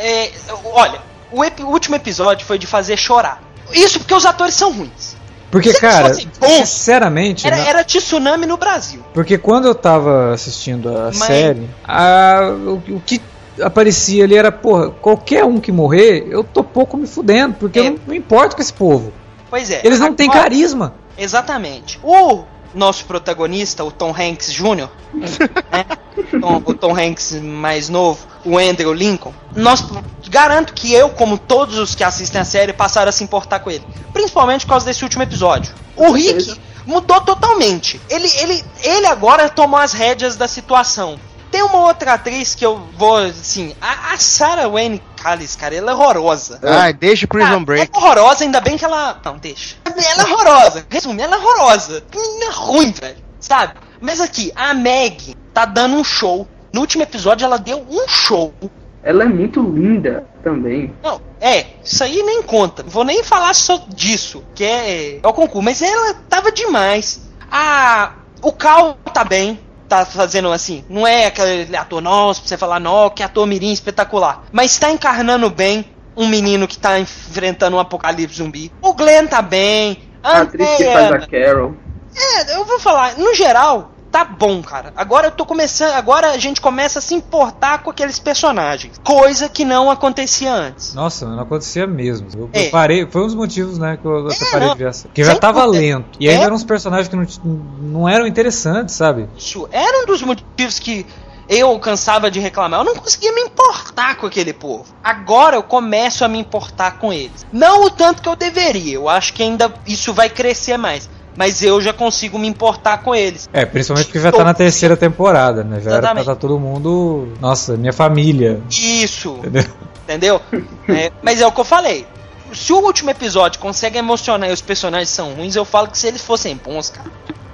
O último episódio foi de fazer chorar. Isso porque os atores são ruins. Porque, cara, sinceramente... Era tsunami no Brasil. Porque quando eu tava assistindo a série, o que aparecia ali era, porra, qualquer um que morrer, eu tô pouco me fudendo, porque eu não importo com esse povo. Pois é. Eles não têm carisma. Exatamente. O nosso protagonista, o Tom Hanks Jr., né? O Tom Hanks mais novo, o Andrew Lincoln, garanto que eu, como todos os que assistem a série, passaram a se importar com ele. Principalmente por causa desse último episódio. O Rick mudou totalmente. Ele agora tomou as rédeas da situação. Tem uma outra atriz que eu vou, assim, a Sarah Wayne Callies, cara, ela é horrorosa. Deixa Prison Break. Ela é horrorosa, ainda bem que ela... Não, deixa. Ela é horrorosa. Resumindo, ela é horrorosa. Que menina ruim, velho, sabe? Mas aqui, a Meg tá dando um show. No último episódio ela deu um show. Ela é muito linda também. Não, isso aí nem conta. Não vou nem falar só disso, que é o concurso. Mas ela tava demais. O Cal tá bem. Tá fazendo assim, não é aquele ator, nossa, pra você falar, não, que ator mirim espetacular. Mas tá encarnando bem um menino que tá enfrentando um apocalipse zumbi. O Glenn tá bem. A atriz que faz a Carol. Eu vou falar, no geral, tá bom, cara. Agora agora a gente começa a se importar com aqueles personagens. Coisa que não acontecia antes. Nossa, não acontecia mesmo. Eu parei, foi um dos motivos, né, que eu parei de ver essa. Porque já tava lento. E ainda eram uns personagens que não eram interessantes, sabe? Isso era um dos motivos que eu cansava de reclamar. Eu não conseguia me importar com aquele povo. Agora eu começo a me importar com eles. Não o tanto que eu deveria. Eu acho que ainda isso vai crescer mais. mas eu já consigo me importar com eles. Principalmente porque já tá na terceira temporada, né? Já era pra estar todo mundo... Nossa, minha família. Isso. Entendeu? Mas é o que eu falei. Se o último episódio consegue emocionar e os personagens são ruins, eu falo que se eles fossem bons, cara...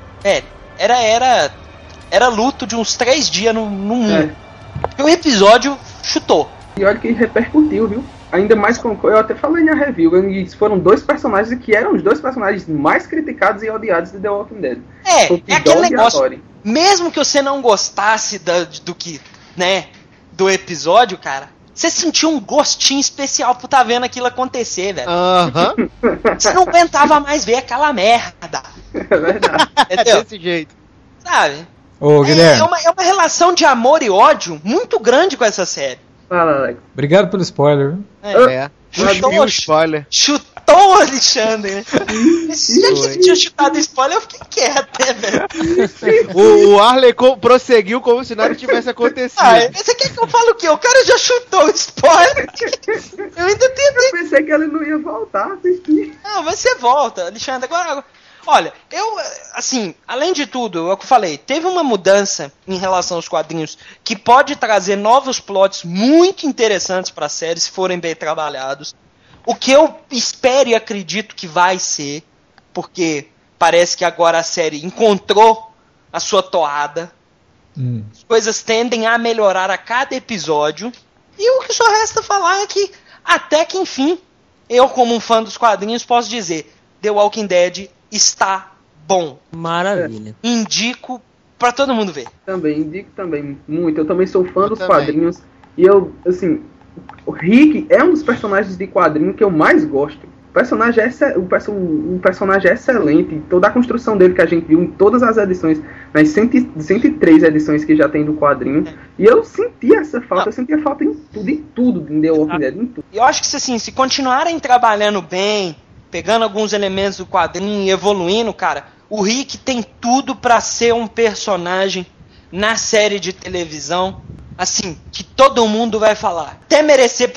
Era luto de uns 3 dias no mundo. E o episódio chutou. E olha que repercutiu, viu? Ainda mais com... Eu até falei na review, foram 2 personagens que eram os 2 personagens mais criticados e odiados de The Walking Dead. É aquele negócio. Mesmo que você não gostasse do que, né, do episódio, cara, você sentiu um gostinho especial por tá vendo aquilo acontecer, velho. Você não aguentava mais ver aquela merda. É verdade. Entendeu? Desse jeito. Sabe? Ô, Guilherme. É uma relação de amor e ódio muito grande com essa série. Fala, Alex. Obrigado pelo spoiler. Chutou o spoiler. Chutou o Alexandre, né? Se a gente tinha chutado spoiler, eu fiquei quieto, né, velho? O Arley prosseguiu como se nada tivesse acontecido. Você quer que eu fale o quê? O cara já chutou o spoiler. Eu ainda tentei. Eu pensei que ele não ia voltar a assistir. Não, mas você volta, Alexandre. Agora, olha, assim, além de tudo, é o que eu falei, teve uma mudança em relação aos quadrinhos que pode trazer novos plots muito interessantes pra série se forem bem trabalhados. O que eu espero e acredito que vai ser, porque parece que agora a série encontrou a sua toada. As coisas tendem a melhorar a cada episódio. E o que só resta falar é que, até que enfim, eu como um fã dos quadrinhos posso dizer, The Walking Dead está bom. Maravilha. Indico pra todo mundo ver. Indico também muito. Eu também sou fã dos quadrinhos. E eu, assim, o Rick é um dos personagens de quadrinho que eu mais gosto. O personagem é excelente. Toda a construção dele que a gente viu em todas as edições, nas 103 edições que já tem do quadrinho. E eu senti essa falta. Eu sentia falta em tudo em The Walking Dead. Em tudo. Eu acho que assim, se continuarem trabalhando bem, pegando alguns elementos do quadrinho e evoluindo, cara, o Rick tem tudo pra ser um personagem na série de televisão, assim, que todo mundo vai falar. Até merecer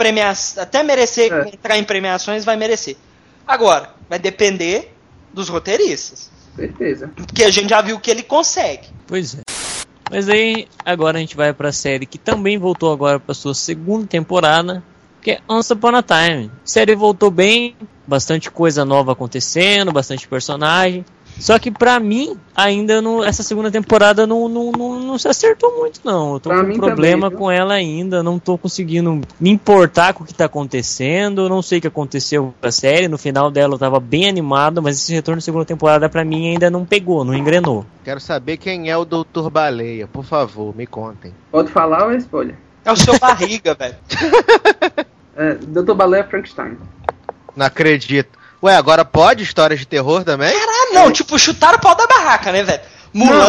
entrar em premiações, vai merecer. Agora, vai depender dos roteiristas. Certeza. Porque a gente já viu que ele consegue. Pois é. Mas aí, agora a gente vai pra série que também voltou agora pra sua segunda temporada, que é Once Upon a Time. A série voltou bem, bastante coisa nova acontecendo, bastante personagem. Só que pra mim, ainda essa segunda temporada não se acertou muito, não. Eu tô com um problema com ela ainda, não tô conseguindo me importar com o que tá acontecendo, não sei o que aconteceu com a série, no final dela eu tava bem animado, mas esse retorno da segunda temporada pra mim ainda não pegou, não engrenou. Quero saber quem é o Dr. Baleia, por favor, me contem. Pode falar ou é spoiler? É o seu barriga, velho. Dr. Baleia Frankenstein. Não acredito. Ué, agora pode histórias de terror também? Caralho, não, tipo, chutaram o pau da barraca, né, velho? Mulan,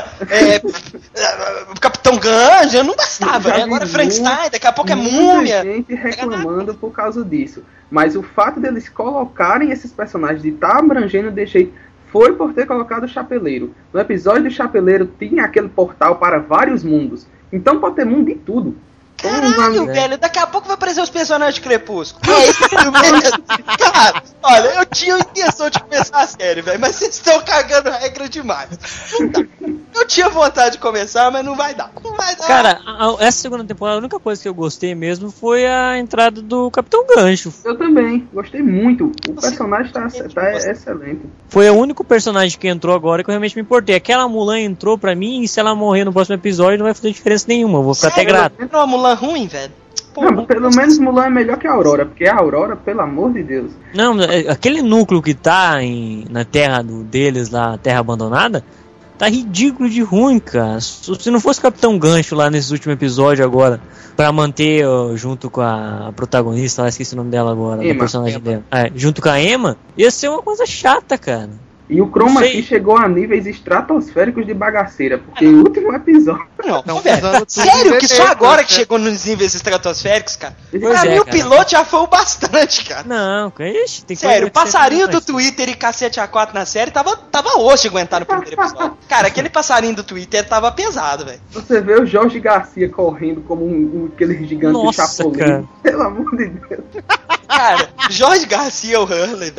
Capitão Ganja, não bastava, né? Agora é Frankenstein, daqui a pouco é Múmia. Muita gente reclamando por causa disso. Mas o fato deles colocarem esses personagens de estar abrangendo desse jeito foi por ter colocado o Chapeleiro. No episódio do Chapeleiro tinha aquele portal para vários mundos. Então pode ter mundo de tudo. Caralho, velho, daqui a pouco vai aparecer os personagens de Crepúsculo. É isso mesmo. Cara, olha, eu tinha a intenção de começar a série, velho, mas vocês estão cagando regra demais. Não dá. Eu tinha vontade de começar, mas não vai dar. Não vai dar. Cara, essa segunda temporada, a única coisa que eu gostei mesmo foi a entrada do Capitão Gancho. Eu também, gostei muito. O personagem tá excelente. Foi o único personagem que entrou agora que eu realmente me importei. Aquela Mulan entrou pra mim e se ela morrer no próximo episódio não vai fazer diferença nenhuma. Eu vou ficar até grato. Entrou a Mulan ruim, velho? Não, pelo menos Mulan é melhor que a Aurora, porque a Aurora, pelo amor de Deus. Não, aquele núcleo que tá na terra deles lá, terra abandonada, tá ridículo de ruim, cara. Se não fosse o Capitão Gancho lá nesse último episódio agora, pra manter junto com a protagonista, lá, esqueci o nome dela agora, do personagem dela. Junto com a Emma, ia ser uma coisa chata, cara. E o Chroma Key chegou a níveis estratosféricos de bagaceira, porque o último episódio... Não, sério, que só agora que chegou nos níveis estratosféricos, cara? Pra mim o piloto já foi o bastante, cara. Não, ixi, tem sério, o passarinho do Twitter e cacete A4 na série tava osso de aguentar no primeiro episódio. Cara, aquele passarinho do Twitter tava pesado, velho. Você vê o Jorge Garcia correndo como aquele gigante de Chapolin. Pelo amor de Deus. Cara, Jorge Garcia é o Hurley, velho.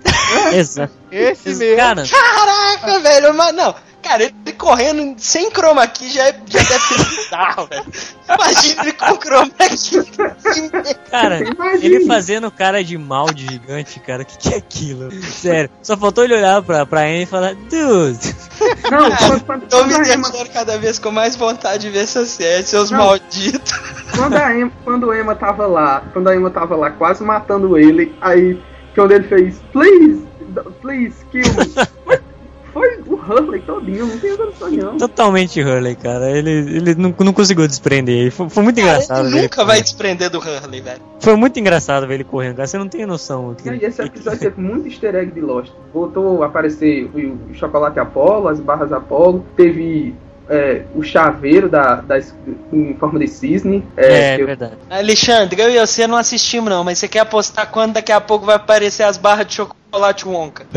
Exato. Esse mesmo. Cara, Caraca, velho, mas não. Cara, ele correndo sem chroma key já deve ser bizarro, velho. Imagina ele com chroma key. cara, Imagina. ele fazendo cara de mal de gigante, cara, o que é aquilo? Sério, só faltou ele olhar pra Anne e falar, dude. Não, Tô me quando a Emma, deixando cada vez com mais vontade de ver essa série, seus Não. malditos. quando a Emma tava lá quase matando ele, aí quando ele fez, please kill me. Foi o Hurley todinho, não tem noção não. Totalmente Hurley, cara. Ele não conseguiu desprender. Foi muito engraçado. Ele ver nunca vai desprender do Hurley, velho. Foi muito engraçado ver ele correndo, cara. Você não tem noção. E aí, esse episódio teve muito easter egg de Lost. Voltou a aparecer o chocolate Apollo, as barras Apollo, teve o chaveiro em forma de cisne. Verdade. Alexandre, eu e você não assistimos não, mas você quer apostar quando daqui a pouco vai aparecer as barras de chocolate Wonka?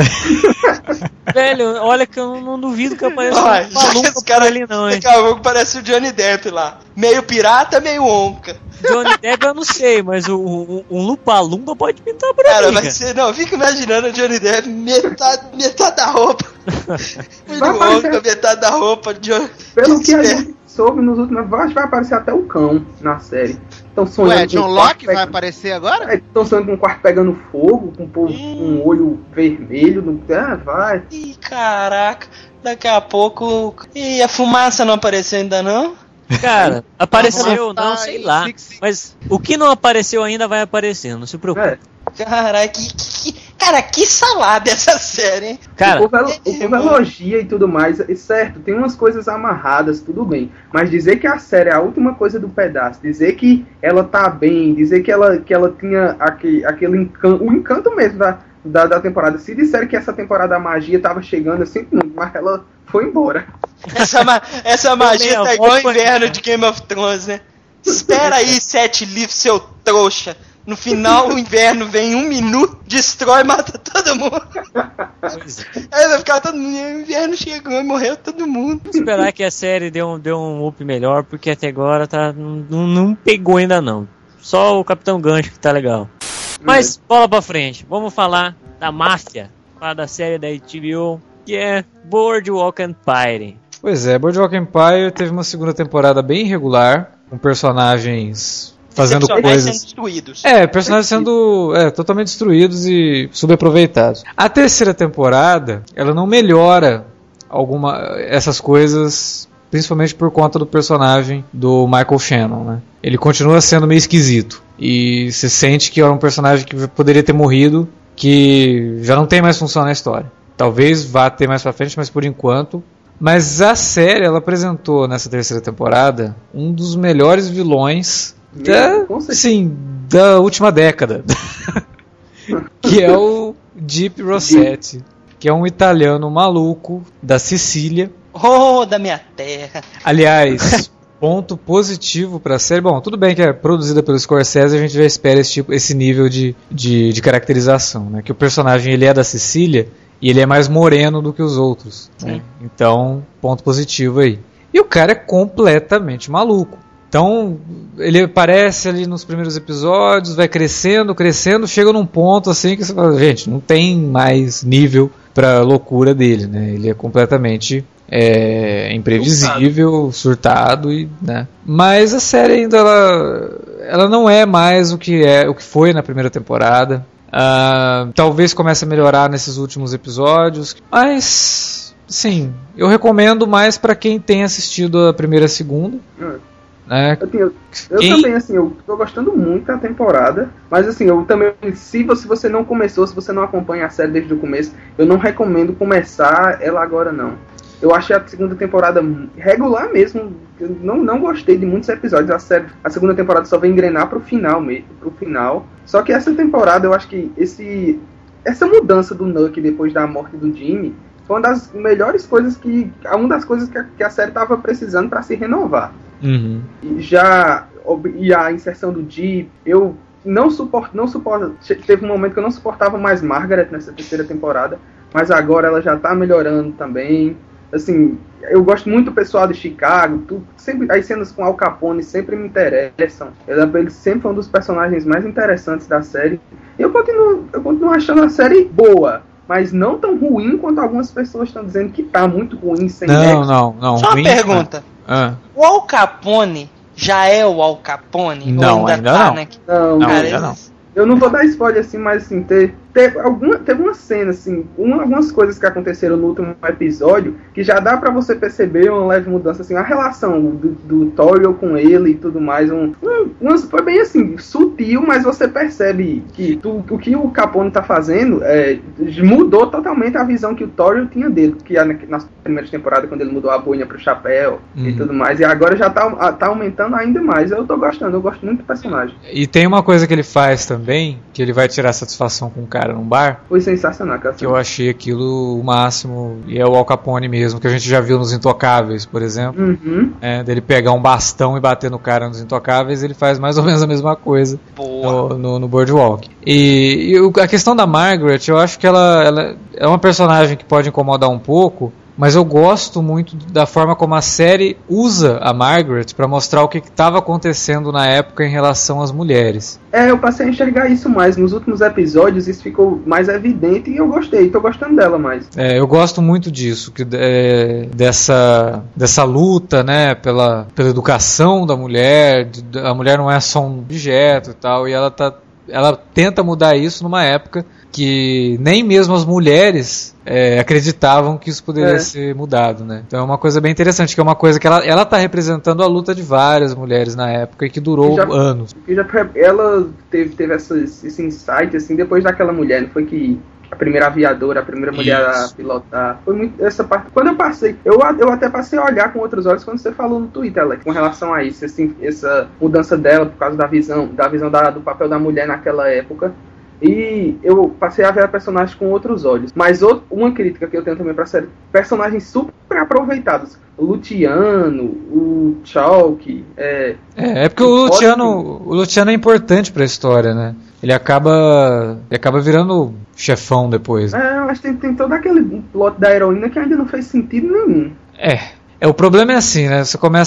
Velho, olha que eu não duvido que apareça Olha, um já que Palumpa esse cara por ali não, hein. daqui a pouco parece o Johnny Depp lá. Meio pirata, meio Wonka. Johnny Depp eu não sei, mas um Lupa-Lumpa pode pintar por Cara, ali, vai ser. Não, fica imaginando o Johnny Depp, metade da roupa. Muito Vai Wonka, aparecer- metade da roupa. Pelo que a gente soube nos últimos, vai aparecer até o cão na série. Estão sonhando Ué, com John um Locke quarto vai aparecer agora? Estão sonhando com um quarto pegando fogo, com um olho vermelho. Vai. Ih, caraca. Daqui a pouco. Ih, a fumaça não apareceu ainda não? Cara, apareceu, Tá não, sei lá. em Six- Mas o que não apareceu ainda vai aparecer, não se preocupe. É. Caraca, cara, que salada essa série, hein? Cara, O povo elogia e tudo mais, e certo, tem umas coisas amarradas, tudo bem. Mas dizer que a série é a última coisa do pedaço, dizer que ela tá bem, dizer que ela tinha aquele encanto, o encanto mesmo da temporada. Se disserem que essa temporada a magia tava chegando assim, mas ela foi embora. Essa magia Também, tá ó, igual o volta- inverno de Game of Thrones, né? Espera aí, 7 livros, seu trouxa. No final, o inverno vem 1 minuto, destrói, mata todo mundo. pois é. Aí vai ficar todo mundo. O inverno chegou e morreu todo mundo. Vamos esperar que a série dê um up melhor, porque até agora não pegou ainda não. Só o Capitão Gancho que tá legal. Mas, bola pra frente. Vamos falar da máfia, falar da série da HBO, que é Boardwalk Empire. Pois é, Boardwalk Empire teve uma segunda temporada bem irregular, com personagens fazendo Excepcionais coisas... sendo destruídos. Personagens sendo totalmente destruídos e subaproveitados. A terceira temporada, ela não melhora essas coisas, principalmente por conta do personagem do Michael Shannon, né? Ele continua sendo meio esquisito. E se sente que era um personagem que poderia ter morrido, que já não tem mais função na história. Talvez vá ter mais pra frente, mas por enquanto... Mas a série, ela apresentou nessa terceira temporada um dos melhores vilões da última década. Que é o Deep Rossetti, que é um italiano maluco da Sicília. Oh, da minha terra. Aliás, ponto positivo pra série. Bom, tudo bem que é produzida pelo Scorsese, a gente já espera esse nível de caracterização, né? Que o personagem ele é da Sicília e ele é mais moreno do que os outros, né? Então, ponto positivo aí. E o cara é completamente maluco. Então, ele aparece ali nos primeiros episódios, vai crescendo, chega num ponto assim que você fala, gente, não tem mais nível pra loucura dele, né? Ele é completamente imprevisível, surtado e, né? Mas a série ainda ela não é mais o que foi na primeira temporada. Talvez comece a melhorar nesses últimos episódios, mas sim, eu recomendo mais pra quem tem assistido a primeira e a segunda. Né? Eu também, assim, eu tô gostando muito da temporada, mas assim, eu também, se você não começou, se você não acompanha a série desde o começo, eu não recomendo começar ela agora não. Eu achei a segunda temporada regular mesmo, eu não gostei de muitos episódios, a segunda temporada só vem engrenar pro final mesmo, só que essa temporada eu acho que essa mudança do Nuck depois da morte do Jimmy foi uma das melhores coisas uma das coisas que a série tava precisando para se renovar. Uhum. E a inserção do Deep, eu não suporto. Teve um momento que eu não suportava mais Margaret nessa terceira temporada, mas agora ela já tá melhorando também. assim, eu gosto muito do pessoal de Chicago, sempre, as cenas com Al Capone sempre me interessam. Ele sempre foi um dos personagens mais interessantes da série. Eu continuo achando a série boa, mas não tão ruim quanto algumas pessoas estão dizendo que tá muito ruim, sem nexo. Não. Só uma pergunta. O Al Capone já é o Al Capone? Não, ou ainda tá, não. né? Não, Cara, ainda não. Eu não vou dar spoiler assim, mas assim, teve uma cena, assim, algumas coisas que aconteceram no último episódio que já dá pra você perceber uma leve mudança, assim, a relação do Toriel com ele e tudo mais, foi bem assim, sutil, mas você percebe que o que o Capone tá fazendo mudou totalmente a visão que o Toriel tinha dele, que nas primeiras temporadas, quando ele mudou a boina pro chapéu e tudo mais, e agora já tá aumentando ainda mais. Eu tô gostando, eu gosto muito do personagem. E tem uma coisa que ele faz também, que ele vai tirar satisfação com o cara num bar. Foi sensacional, cara. Que eu achei aquilo o máximo, e é o Al Capone mesmo, que a gente já viu nos Intocáveis, por exemplo. Dele pegar um bastão e bater no cara nos Intocáveis, ele faz mais ou menos a mesma coisa no Boardwalk. E a questão da Margaret, eu acho que ela é uma personagem que pode incomodar um pouco, mas eu gosto muito da forma como a série usa a Margaret para mostrar o que estava acontecendo na época em relação às mulheres. Eu passei a enxergar isso mais. Nos últimos episódios isso ficou mais evidente e eu gostei, tô gostando dela mais. Eu gosto muito disso, dessa luta, né, pela educação da mulher. A mulher não é só um objeto e tal, e ela tenta mudar isso numa época que nem mesmo as mulheres acreditavam que isso poderia ser mudado, né? Então é uma coisa bem interessante, que é uma coisa que ela tá representando a luta de várias mulheres na época e que durou anos. Ela teve esse insight, assim, depois daquela mulher, não foi que a primeira aviadora, a primeira mulher a pilotar. Foi muito essa parte. Quando eu passei, eu até passei a olhar com outros olhos quando você falou no Twitter, Alex, com relação a isso, assim, essa mudança dela por causa da visão do papel da mulher naquela época. E eu passei a ver a personagem com outros olhos. Mas uma crítica que eu tenho também pra série: personagens super aproveitados. O Luciano, o Chalk. Porque o Luciano é importante pra história, né? Ele acaba virando chefão depois. Mas tem todo aquele plot da heroína que ainda não fez sentido nenhum. O problema é assim, né?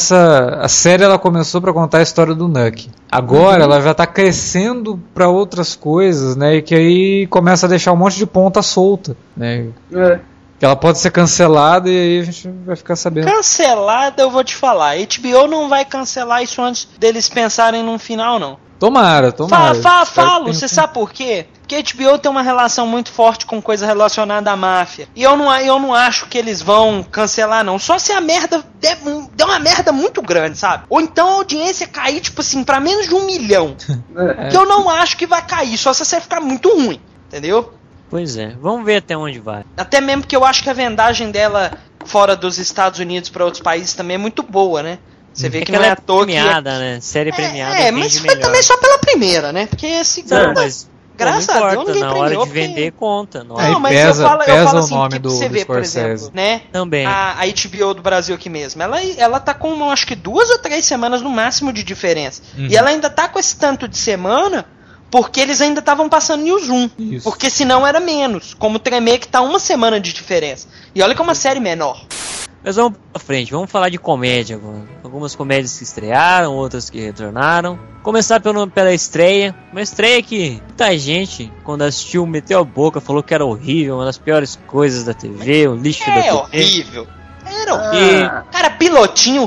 A série ela começou pra contar a história do Nucky. Agora ela já tá crescendo pra outras coisas, né? E que aí começa a deixar um monte de ponta solta, né? Que ela pode ser cancelada e aí a gente vai ficar sabendo. Cancelada, eu vou te falar. HBO não vai cancelar isso antes deles pensarem num final, não. Tomara. Falo, você sabe por quê? Porque a HBO tem uma relação muito forte com coisa relacionada à máfia. E eu não acho que eles vão cancelar, não. Só se a merda der uma merda muito grande, sabe? Ou então a audiência cair, tipo assim, pra menos de 1 milhão. Que eu não acho que vai cair, só se a série ficar muito ruim, entendeu? Pois é, vamos ver até onde vai. Até mesmo porque eu acho que a vendagem dela fora dos Estados Unidos pra outros países também é muito boa, né? Você vê que não é à toa premiada, né? Série premiada. Mas foi melhor. Também só pela primeira, né? Porque a segunda, graças a Deus, ninguém na hora de vender conta. Não, mas pesa, eu falo o assim, nome que do você vê, por Scorsese. exemplo, né? Também. A HBO do Brasil aqui mesmo, ela tá com, acho que 2 ou 3 semanas no máximo de diferença. E ela ainda tá com esse tanto de semana porque eles ainda estavam passando Newsroom. Isso. Porque senão era menos. Como Tremê, que tá 1 semana de diferença. E olha que é uma série menor. Mas vamos pra frente, vamos falar de comédia agora. Algumas comédias que estrearam, outras que retornaram. Começar pela estreia. Uma estreia que muita gente, quando assistiu, meteu a boca, falou que era horrível, uma das piores coisas da TV, o lixo da TV. Horrível. Era horrível. Cara, pilotinho...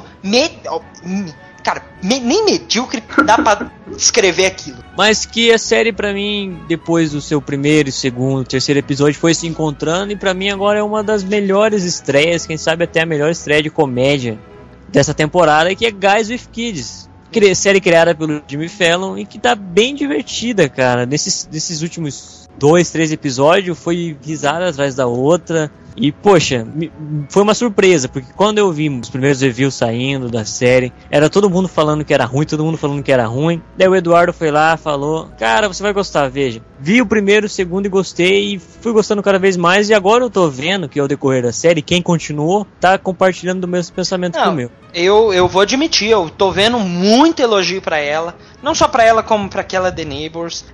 nem medíocre dá pra descrever aquilo. Mas que a série, pra mim, depois do seu primeiro, segundo, terceiro episódio, foi se encontrando. E pra mim agora é uma das melhores estreias, quem sabe até a melhor estreia de comédia dessa temporada, que é Guys with Kids. Série criada pelo Jimmy Fallon e que tá bem divertida, cara. Nesses últimos 2, 3 episódios foi risada atrás da outra. E, poxa, foi uma surpresa, porque quando eu vi os primeiros reviews saindo da série, era todo mundo falando que era ruim, todo mundo falando que era ruim. Daí o Eduardo foi lá, falou: cara, você vai gostar, veja. Vi o primeiro, o segundo e gostei, e fui gostando cada vez mais. E agora eu tô vendo que ao decorrer da série, quem continuou tá compartilhando do mesmo pensamento que o meu. Eu vou admitir, eu tô vendo muito elogio pra ela. Não só pra ela, como pra aquela The Neighbors.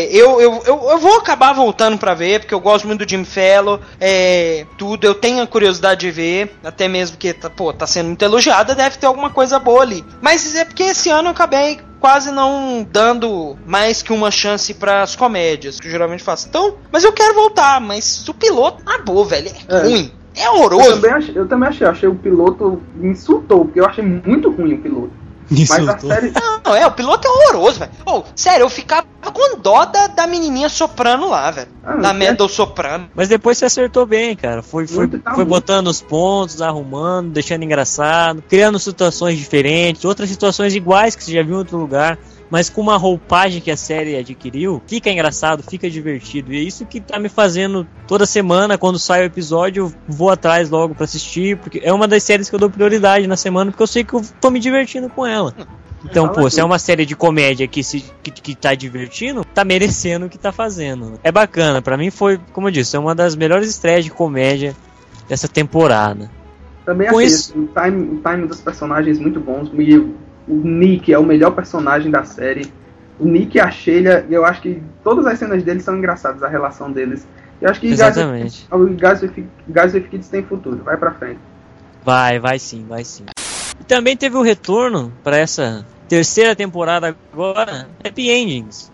Eu vou acabar voltando pra ver, porque eu gosto muito do Jimmy Fallon. Tudo, eu tenho a curiosidade de ver. Até mesmo que, tá sendo muito elogiada, deve ter alguma coisa boa ali. Mas é porque esse ano eu acabei quase não dando mais que uma chance pras comédias, que eu geralmente faço. Então, mas eu quero voltar, mas o piloto acabou, velho. É ruim. É horroroso. Eu também achei o piloto me insultou, porque eu achei muito ruim o piloto. Mas a série... Não, o piloto é horroroso, velho. Sério, eu ficava com dó da menininha soprano lá, velho. Da Meadow soprano. Mas depois você acertou bem, cara. Foi botando os pontos, arrumando, deixando engraçado, criando situações diferentes, outras situações iguais que você já viu em outro lugar, mas com uma roupagem que a série adquiriu, fica engraçado, fica divertido. E é isso que tá me fazendo toda semana, quando sai o episódio, eu vou atrás logo pra assistir, porque é uma das séries que eu dou prioridade na semana, porque eu sei que eu tô me divertindo com ela. Então, se é uma série de comédia que tá divertindo, tá merecendo o que tá fazendo. É bacana, pra mim foi, como eu disse, é uma das melhores estreias de comédia dessa temporada. Também achei o time dos personagens muito bons. O Nick é o melhor personagem da série. O Nick e a Sheila, eu acho que todas as cenas deles são engraçadas, a relação deles. Eu acho que exatamente. Guys with Kids tem futuro, vai pra frente. Vai sim. E também teve o retorno pra essa terceira temporada agora, Happy Endings.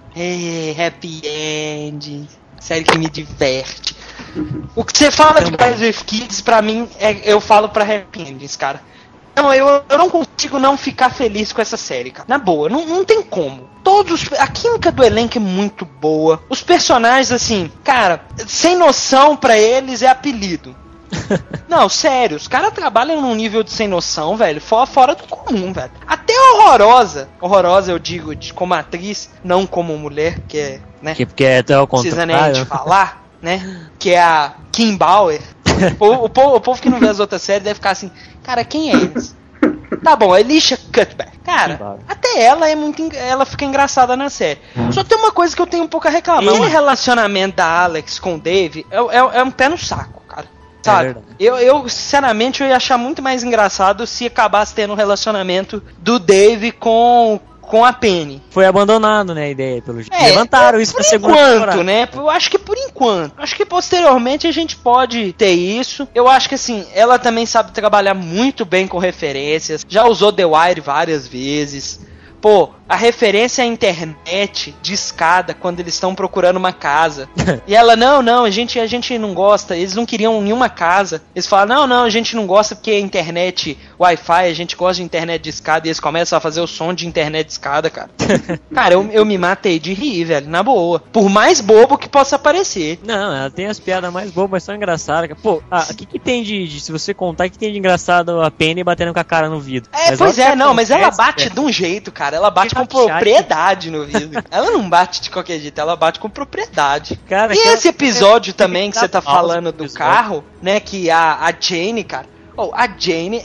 Happy Endings. Série que me diverte. O que você fala de Guys with Kids, pra mim, eu falo pra Happy Endings, cara. Não, eu não consigo não ficar feliz com essa série, cara. Na boa, não tem como. A química do elenco é muito boa. Os personagens, assim, cara, sem noção pra eles é apelido. Não, sério, os caras trabalham num nível de sem noção, velho, fora do comum, velho. Até Horrorosa eu digo, como atriz, não como mulher, que é, né? Porque é até o contrário. Precisa nem a gente falar, né? Que é a Kim Bauer. O povo que não vê as outras séries deve ficar assim, cara, quem é esse? Tá bom, Alicia Cuthbert. Cara, até ela fica engraçada na série. Só tem uma coisa que eu tenho um pouco a reclamar. O relacionamento da Alex com o Dave é um pé no saco, cara. Sabe? Eu, sinceramente, eu ia achar muito mais engraçado se acabasse tendo um relacionamento do Dave com a Penny. Foi abandonado, né, a ideia, pelo jeito. Levantaram isso pra segunda temporada. Né? Eu acho que por enquanto. Acho que posteriormente a gente pode ter isso. Eu acho que, assim, ela também sabe trabalhar muito bem com referências. Já usou The Wire várias vezes. Pô, a referência à internet de escada quando eles estão procurando uma casa. E ela, não, a gente não gosta. Eles não queriam nenhuma casa. Eles falam, não, a gente não gosta porque é internet Wi-Fi, a gente gosta de internet de escada. E eles começam a fazer o som de internet de escada, cara. Cara, eu me matei de rir, velho, na boa. Por mais bobo que possa parecer. Não, ela tem as piadas mais bobas, mas são engraçadas. Pô, o que tem de se você contar, o que tem de engraçado a Penny batendo com a cara no vidro? Mas ela bate de um jeito, cara. Ela bate com propriedade no vidro. Ela não bate de qualquer jeito, ela bate com propriedade. Cara, e esse episódio também que você tá falando do carro, né, que a Jane, cara, a Jane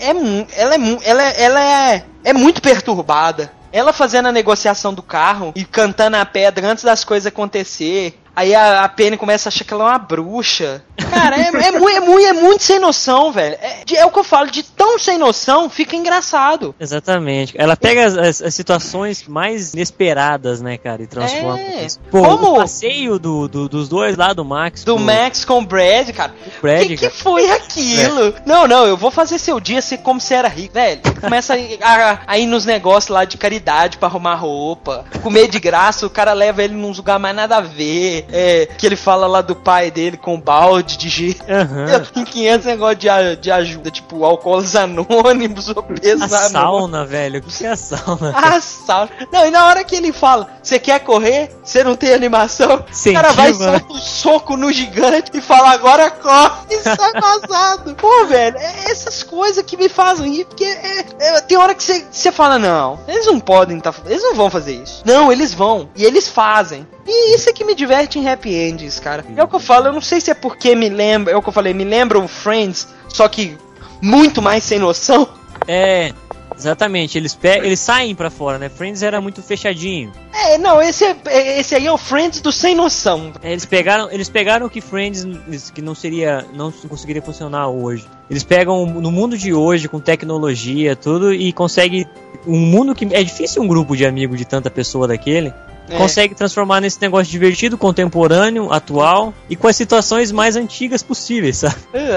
é muito perturbada. Ela fazendo a negociação do carro e cantando a pedra antes das coisas acontecer. Aí a Penny começa a achar que ela é uma bruxa. Cara, é muito sem noção, velho. É o que eu falo, de tão sem noção, fica engraçado. Exatamente. Ela pega as situações mais inesperadas, né, cara, e transforma. Pô, como o passeio dos dois lá, do Max. Max com o Brad, cara. O que foi aquilo? Não, eu vou fazer seu dia ser como se era rico, velho. Começa a ir nos negócios lá de caridade pra arrumar roupa. Comer de graça, o cara leva ele num lugar mais nada a ver. Que ele fala lá do pai dele com balde de gelo. Tem 500 negócios de ajuda, tipo Alcoólicos Anônimos, a sauna, velho. O que é a sauna? A sauna. Não, e na hora que ele fala, você quer correr? Você não tem animação? O cara vai e solta um soco no gigante e fala, agora corre e sai vazado. Pô, velho, essas coisas que me fazem rir, porque tem hora que você fala, não, eles não podem, eles não vão fazer isso. Não, eles vão. E eles fazem. E isso é que me diverte em Happy Endings, cara. É o que eu falo, eu não sei se é porque me lembra, é o que eu falei, me lembra o Friends, só que muito mais sem noção. Exatamente, eles saem pra fora, né? Friends era muito fechadinho. Não, esse aí é o Friends do sem noção. Eles pegaram que Friends que não conseguiria funcionar hoje. Eles pegam no mundo de hoje, com tecnologia, tudo, e conseguem um mundo que é difícil um grupo de amigos de tanta pessoa daquele. Consegue transformar nesse negócio divertido, contemporâneo, atual e com as situações mais antigas possíveis, sabe?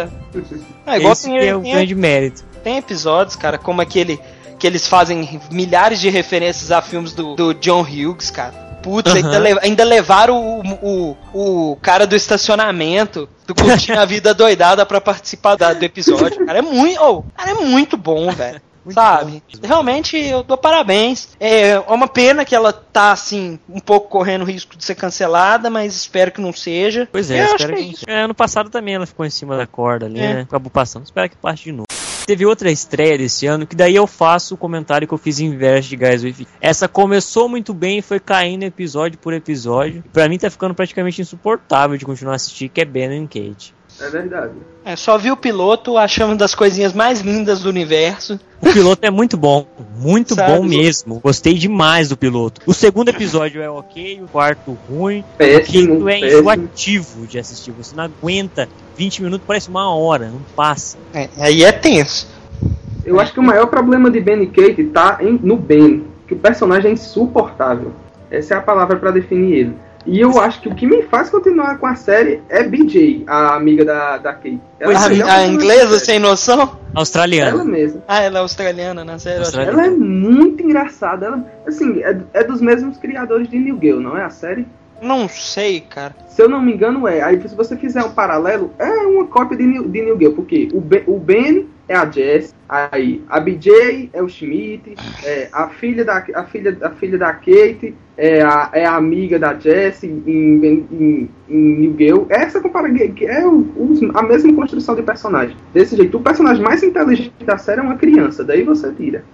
Igual esse é o grande mérito. Tem episódios, cara, como aquele que eles fazem milhares de referências a filmes do John Hughes, cara. Putz, ainda levaram o cara do estacionamento do Curtindo a Vida Doidada pra participar do episódio. Cara, é muito bom, velho. Sabe? Bom. Realmente eu dou parabéns. É uma pena que ela tá assim, um pouco correndo risco de ser cancelada, mas espero que não seja. Pois é, espero que não seja. Ano passado também ela ficou em cima da corda ali, né? Acabou passando. Espero que passe de novo. Teve outra estreia desse ano, que daí eu faço o comentário que eu fiz em inverso de Guys With. Essa começou muito bem e foi caindo episódio por episódio. Pra mim tá ficando praticamente insuportável de continuar a assistir, que é Ben and Kate. É verdade. Só vi o piloto, achamos das coisinhas mais lindas do universo. O piloto é muito bom, muito bom mesmo. Gostei demais do piloto. O segundo episódio é ok, o quarto ruim. O quinto é enjoativo de assistir. Você não aguenta 20 minutos, parece uma hora, não passa. Aí é tenso. Eu acho que o maior problema de Ben e Kate tá no Ben, que o personagem é insuportável. Essa é a palavra pra definir ele. E eu acho que o que me faz continuar com a série é BJ, a amiga da Kate. A inglesa sem noção? Australiana. Ela mesma. Ela é australiana na série. Ela é muito engraçada. Ela, assim, é dos mesmos criadores de New Girl, não é a série? Não sei, cara. Se eu não me engano é. Aí se você fizer um paralelo, é uma cópia de New Girl. Porque o Ben é a Jess, aí a BJ é o Schmidt, a filha da Kate é a amiga da Jess em New Girl. Essa é a mesma construção de personagem. Desse jeito, o personagem mais inteligente da série é uma criança, daí você tira.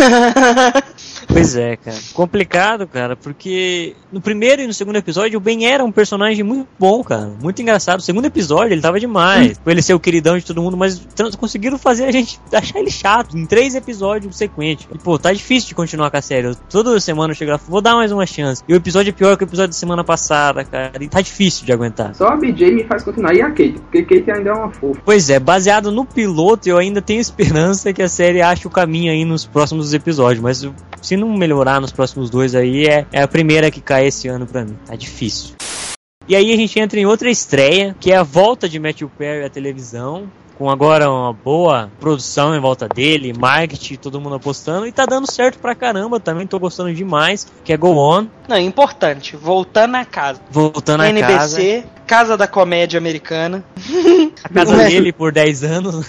Pois é, cara. Complicado, cara, porque no primeiro e no segundo episódio o Ben era um personagem muito bom, cara. Muito engraçado. No segundo episódio ele tava demais. Por ele ser o queridão de todo mundo, mas conseguiram fazer a gente achar ele chato em 3 episódios sequentes. E, pô, tá difícil de continuar com a série. Toda semana eu chego lá, vou dar mais uma chance. E o episódio é pior que o episódio da semana passada, cara. E tá difícil de aguentar. Só a BJ me faz continuar. E a Kate, porque Kate ainda é uma fofa. Pois é, baseado no piloto, eu ainda tenho esperança que a série ache o caminho aí nos próximos episódios. Mas se não melhorar nos próximos 2 aí, é a primeira que cai esse ano pra mim. Tá difícil. E aí a gente entra em outra estreia, que é a volta de Matthew Perry à televisão, com agora uma boa produção em volta dele, marketing, todo mundo apostando, e tá dando certo pra caramba, também tô gostando demais, que é Go On. Não, importante, voltando a casa. Voltando a casa. NBC, Casa da Comédia Americana. A casa dele por 10 anos.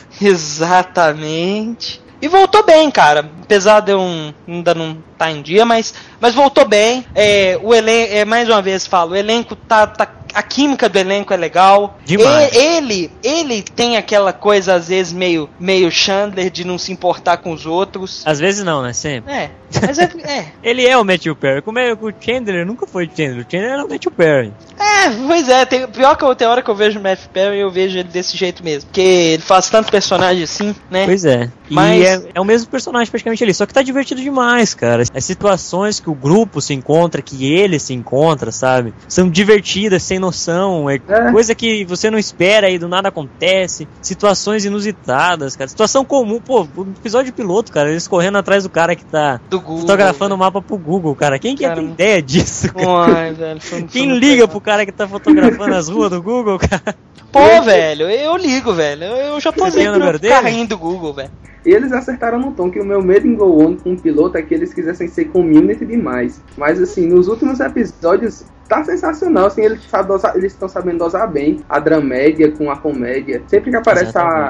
Exatamente. E voltou bem, cara. Apesar de eu ainda não tá em dia, mas voltou bem. O elenco, mais uma vez falo, o elenco a química do elenco é legal. Demais. Ele tem aquela coisa, às vezes, meio Chandler, de não se importar com os outros. Às vezes não, né? Sempre. Mas Ele é o Matthew Perry. Como é que o Chandler nunca foi Chandler. O Chandler era o Matthew Perry. Pois é. Pior que tem hora que eu vejo o Matthew Perry, eu vejo ele desse jeito mesmo. Porque ele faz tanto personagem assim, né? Pois é. Mas... E é o mesmo personagem praticamente ali. Só que tá divertido demais, cara. As situações que o grupo se encontra, que ele se encontra, sabe? São divertidas, sem noção. Coisa que você não espera e do nada acontece. Situações inusitadas, cara. Situação comum. Pô, o episódio piloto, cara. Eles correndo atrás do cara que tá fotografando o mapa pro Google, cara. Quem que tem ideia disso, cara? Ai, velho, quem liga pro cara que tá fotografando as ruas do Google, cara? Pô, velho, eu ligo, velho. Eu já tô vendo o carrinho do Google, velho. E eles acertaram no tom, que o meu medo em Go On com o piloto é que eles quisessem ser community demais. Mas assim, nos últimos episódios tá sensacional, assim, eles estão sabendo dosar bem a dramédia com a comédia. Sempre que aparece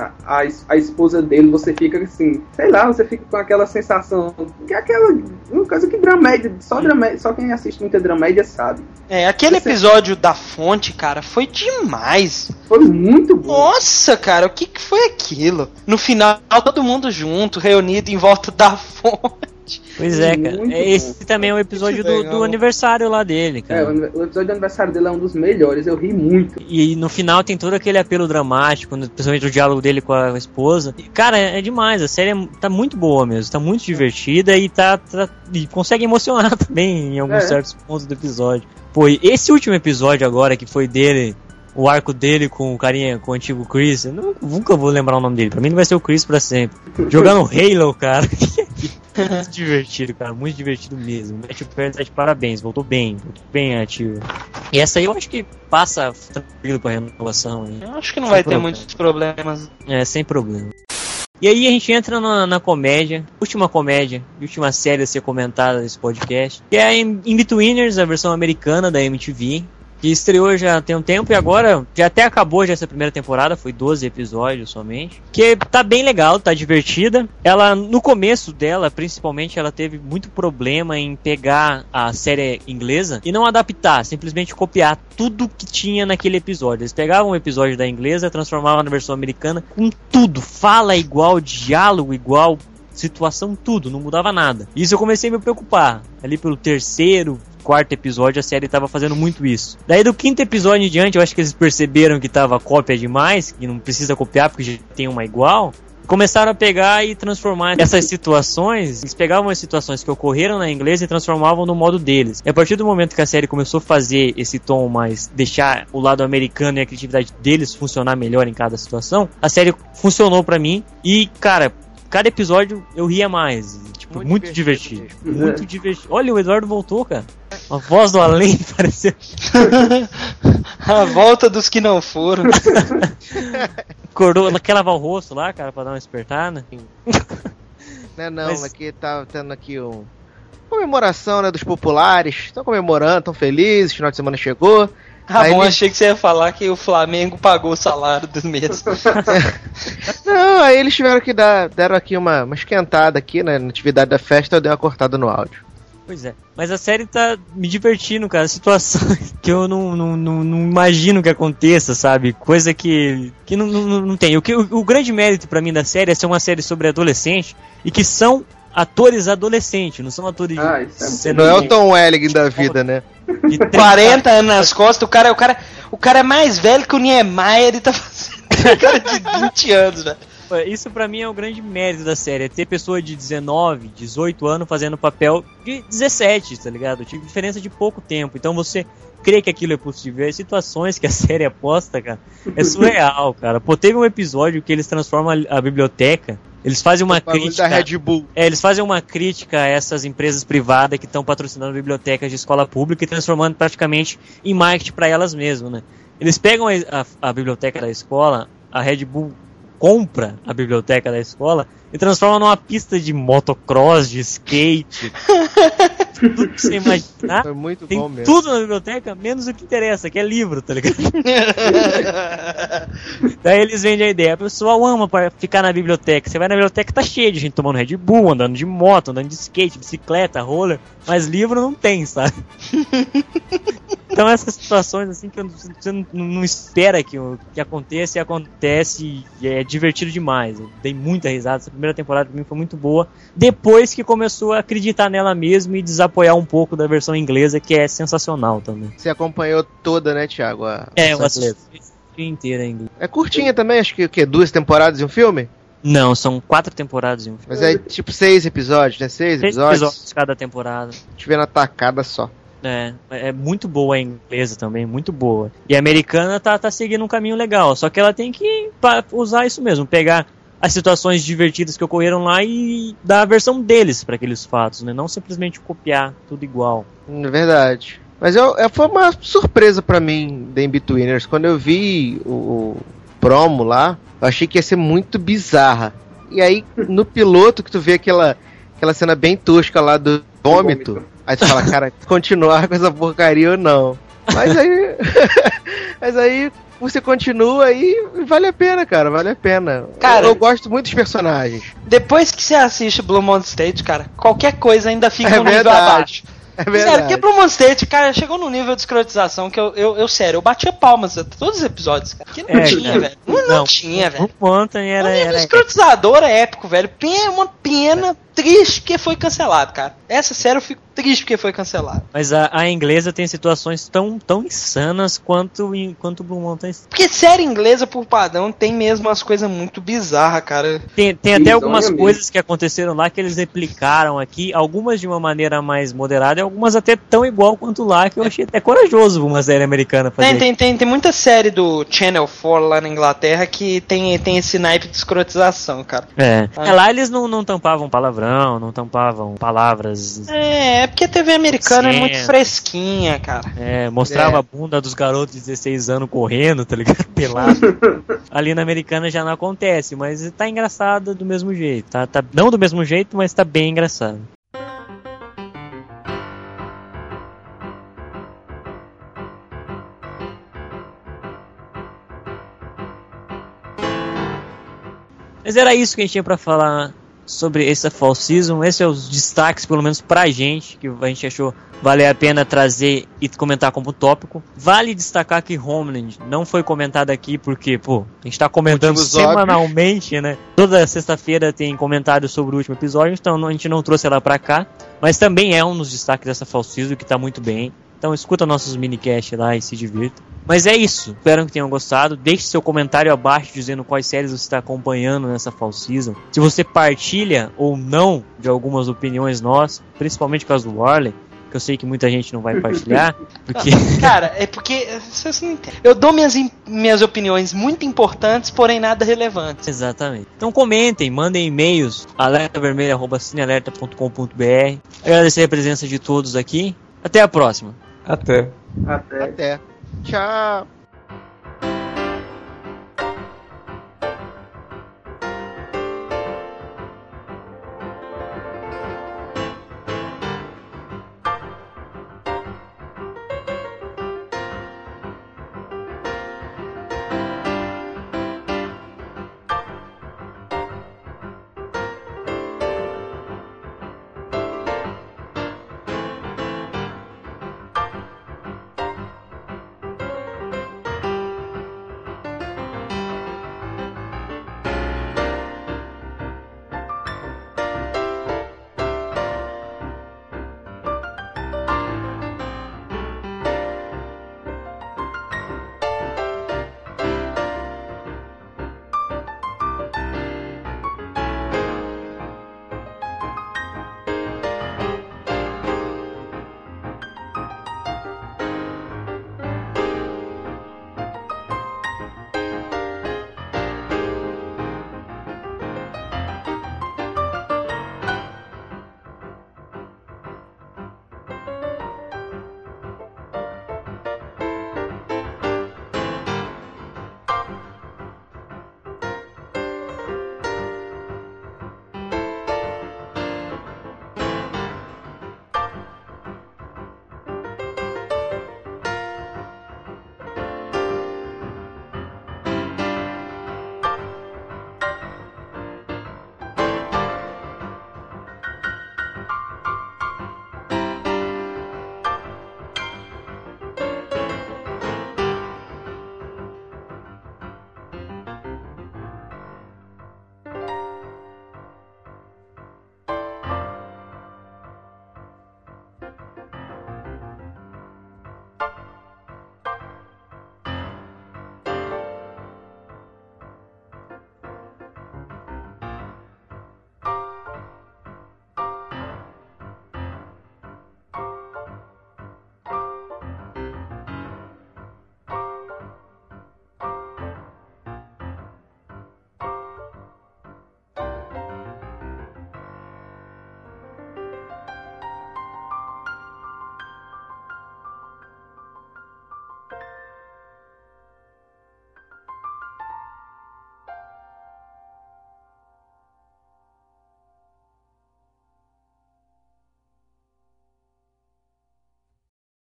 a esposa dele, você fica assim, sei lá, você fica com aquela sensação, que é uma coisa que dramédia, só quem assiste muita dramédia sabe. Aquele episódio da fonte, cara, foi demais. Foi muito bom. Nossa, cara, o que foi aquilo? No final, todo mundo junto, reunido em volta da fonte. Pois é, cara. Muito Esse bom. também é um episódio Muito do legal. aniversário lá dele, É, cara. o episódio do aniversário dele é um dos melhores, eu ri muito. E no final tem todo aquele apelo dramático, principalmente o diálogo dele com a esposa. E, cara, é demais, a série tá muito boa mesmo, tá muito divertida e e consegue emocionar também em alguns certos pontos do episódio. Pô, e esse último episódio agora, que foi dele, o arco dele com o carinha, com o antigo Chris, eu nunca vou lembrar o nome dele, pra mim ele vai ser o Chris pra sempre. Jogando Halo, cara. Muito divertido, cara, muito divertido mesmo. O Matthew Perry tá de parabéns, voltou bem ativo. E essa aí eu acho que passa tranquilo pra renovação. Hein? Eu acho que não vai ter muitos problemas. É, sem problema. E aí a gente entra na comédia, última série a ser comentada nesse podcast, que é a In-Betweeners, a versão americana da MTV, que estreou já tem um tempo e agora já até acabou já essa primeira temporada, foi 12 episódios somente, que tá bem legal, tá divertida. Ela, no começo dela, principalmente, ela teve muito problema em pegar a série inglesa e não adaptar, simplesmente copiar tudo que tinha naquele episódio. Eles pegavam o episódio da inglesa, transformavam na versão americana com tudo, fala igual, diálogo igual, situação, tudo, não mudava nada. Isso eu comecei a me preocupar. Ali pelo terceiro, quarto episódio, a série tava fazendo muito isso. Daí do quinto episódio em diante, eu acho que eles perceberam que tava cópia demais, que não precisa copiar porque já tem uma igual. Começaram a pegar e transformar essas situações. Eles pegavam as situações que ocorreram na inglesa e transformavam no modo deles. E a partir do momento que a série começou a fazer esse tom mais, deixar o lado americano e a criatividade deles funcionar melhor em cada situação, a série funcionou pra mim. E, cara, cada episódio eu ria mais. Tipo, muito divertido. Muito divertido. Olha, o Eduardo voltou, cara. A voz do além pareceu. A volta dos que não foram. Acordou, quer lavar o rosto lá, cara, pra dar uma despertada. Mas aqui tá tendo aqui comemoração, né, dos populares. Estão comemorando, estão felizes, final de semana chegou. Achei que você ia falar que o Flamengo pagou o salário dos meses. Não, aí eles tiveram que deram aqui uma esquentada aqui, né, na atividade da festa, eu dei uma cortada no áudio. Pois é, mas a série tá me divertindo, cara, situações que eu não imagino que aconteça, sabe, coisa que não tem. O grande mérito pra mim da série é ser uma série sobre adolescente e que são atores adolescentes, não são atores não é o Tom Welling da vida, né? 40 anos nas costas, o cara é mais velho que o Niemeyer e tá fazendo cara de 20 anos, velho. Isso pra mim é o grande mérito da série, é ter pessoa de 19, 18 anos fazendo papel de 17, tá ligado? Tipo, diferença de pouco tempo, então você crê que aquilo é possível. As situações que a série aposta, cara, é surreal, cara. Pô, teve um episódio que eles transformam a biblioteca, eles fazem uma crítica... Da Red Bull. Eles fazem uma crítica a essas empresas privadas que estão patrocinando bibliotecas de escola pública e transformando praticamente em marketing pra elas mesmas, né? Eles pegam a biblioteca da escola, a Red Bull compra a biblioteca da escola e transforma numa pista de motocross, de skate. Tudo que você imaginar. Foi muito tem bom mesmo. Tudo na biblioteca, menos o que interessa, que é livro, tá ligado? Daí eles vendem a ideia. O pessoal ama para ficar na biblioteca. Você vai na biblioteca, tá cheio de gente tomando Red Bull, andando de moto, andando de skate, bicicleta, roller. Mas livro não tem, sabe? Então essas situações assim que você não espera que aconteça e acontece e é divertido demais. Eu dei muita risada, essa primeira temporada pra mim foi muito boa. Depois que começou a acreditar nela mesmo e desapoiar um pouco da versão inglesa, que é sensacional também. Você acompanhou toda, né, Thiago? Eu assisti inteira em inglês. É curtinha também, acho que o quê? 2 temporadas e um filme? Não, são 4 temporadas em um filme. Mas é tipo 6 episódios, né? 6 episódios cada temporada. Tiver na tacada só. É muito boa a inglesa também, muito boa. E a americana tá seguindo um caminho legal, só que ela tem que usar isso mesmo, pegar as situações divertidas que ocorreram lá e dar a versão deles para aqueles fatos, né? Não simplesmente copiar tudo igual. É verdade. Mas foi uma surpresa pra mim, The In-Betweeners. Quando eu vi o promo lá, eu achei que ia ser muito bizarra. E aí, no piloto, que tu vê aquela cena bem tosca lá do vômito, aí tu fala, cara, continuar com essa porcaria ou não. Mas aí você continua e vale a pena, cara, vale a pena. Cara, eu gosto muito dos personagens. Depois que você assiste Blue Mountain State, cara, qualquer coisa ainda fica um nível verdade. abaixo. É Sério, verdade. porque Blue Moon State, cara, chegou num nível de escrotização que eu sério, eu batia palmas a todos os episódios, cara. Que não tinha, cara. velho. Não tinha, velho. O Mountain O era, nível era escrotizador é épico, velho. Uma pena triste porque foi cancelado, cara. Essa série eu fico triste porque foi cancelado. Mas a inglesa tem situações tão insanas quanto o Blue Mountain. Porque série inglesa, por padrão, tem mesmo umas coisas muito bizarras, cara. Tem até Bizonha algumas mesmo. coisas que aconteceram lá que eles replicaram aqui, algumas de uma maneira mais moderada e algumas até tão igual quanto lá, que eu achei até corajoso uma série americana fazer. Tem muita série do Channel 4 lá na Inglaterra que tem esse naipe de escrotização, cara. Lá eles não tampavam palavrão, não tampavam palavras. É porque a TV americana Sim. é muito fresquinha, cara. Mostrava a bunda dos garotos de 16 anos correndo, tá ligado? Pelado. Ali na americana já não acontece, mas tá engraçado do mesmo jeito. Tá não do mesmo jeito, mas tá bem engraçado. Mas era isso que a gente tinha pra falar sobre essa Fall Season. Esses são os destaques, pelo menos pra gente, que a gente achou valer a pena trazer e comentar como tópico. Vale destacar que Homeland não foi comentado aqui porque, a gente tá comentando Motivos semanalmente, né? Toda sexta-feira tem comentário sobre o último episódio, então a gente não trouxe ela pra cá. Mas também é um dos destaques dessa Fall Season, que tá muito bem. Então escuta nossos minicast lá e se divirta. Mas é isso, espero que tenham gostado. Deixe seu comentário abaixo dizendo quais séries você está acompanhando nessa Fall Season. Se você partilha ou não de algumas opiniões nossas, principalmente por causa do Warley, que eu sei que muita gente não vai partilhar, porque... Cara, é porque vocês não entendem. Eu dou minhas opiniões muito importantes, porém nada relevantes. Exatamente. Então comentem, mandem e-mails, alertavermelha@cinealerta.com.br. Agradecer a presença de todos aqui. Até a próxima. Até. Até. Tchau.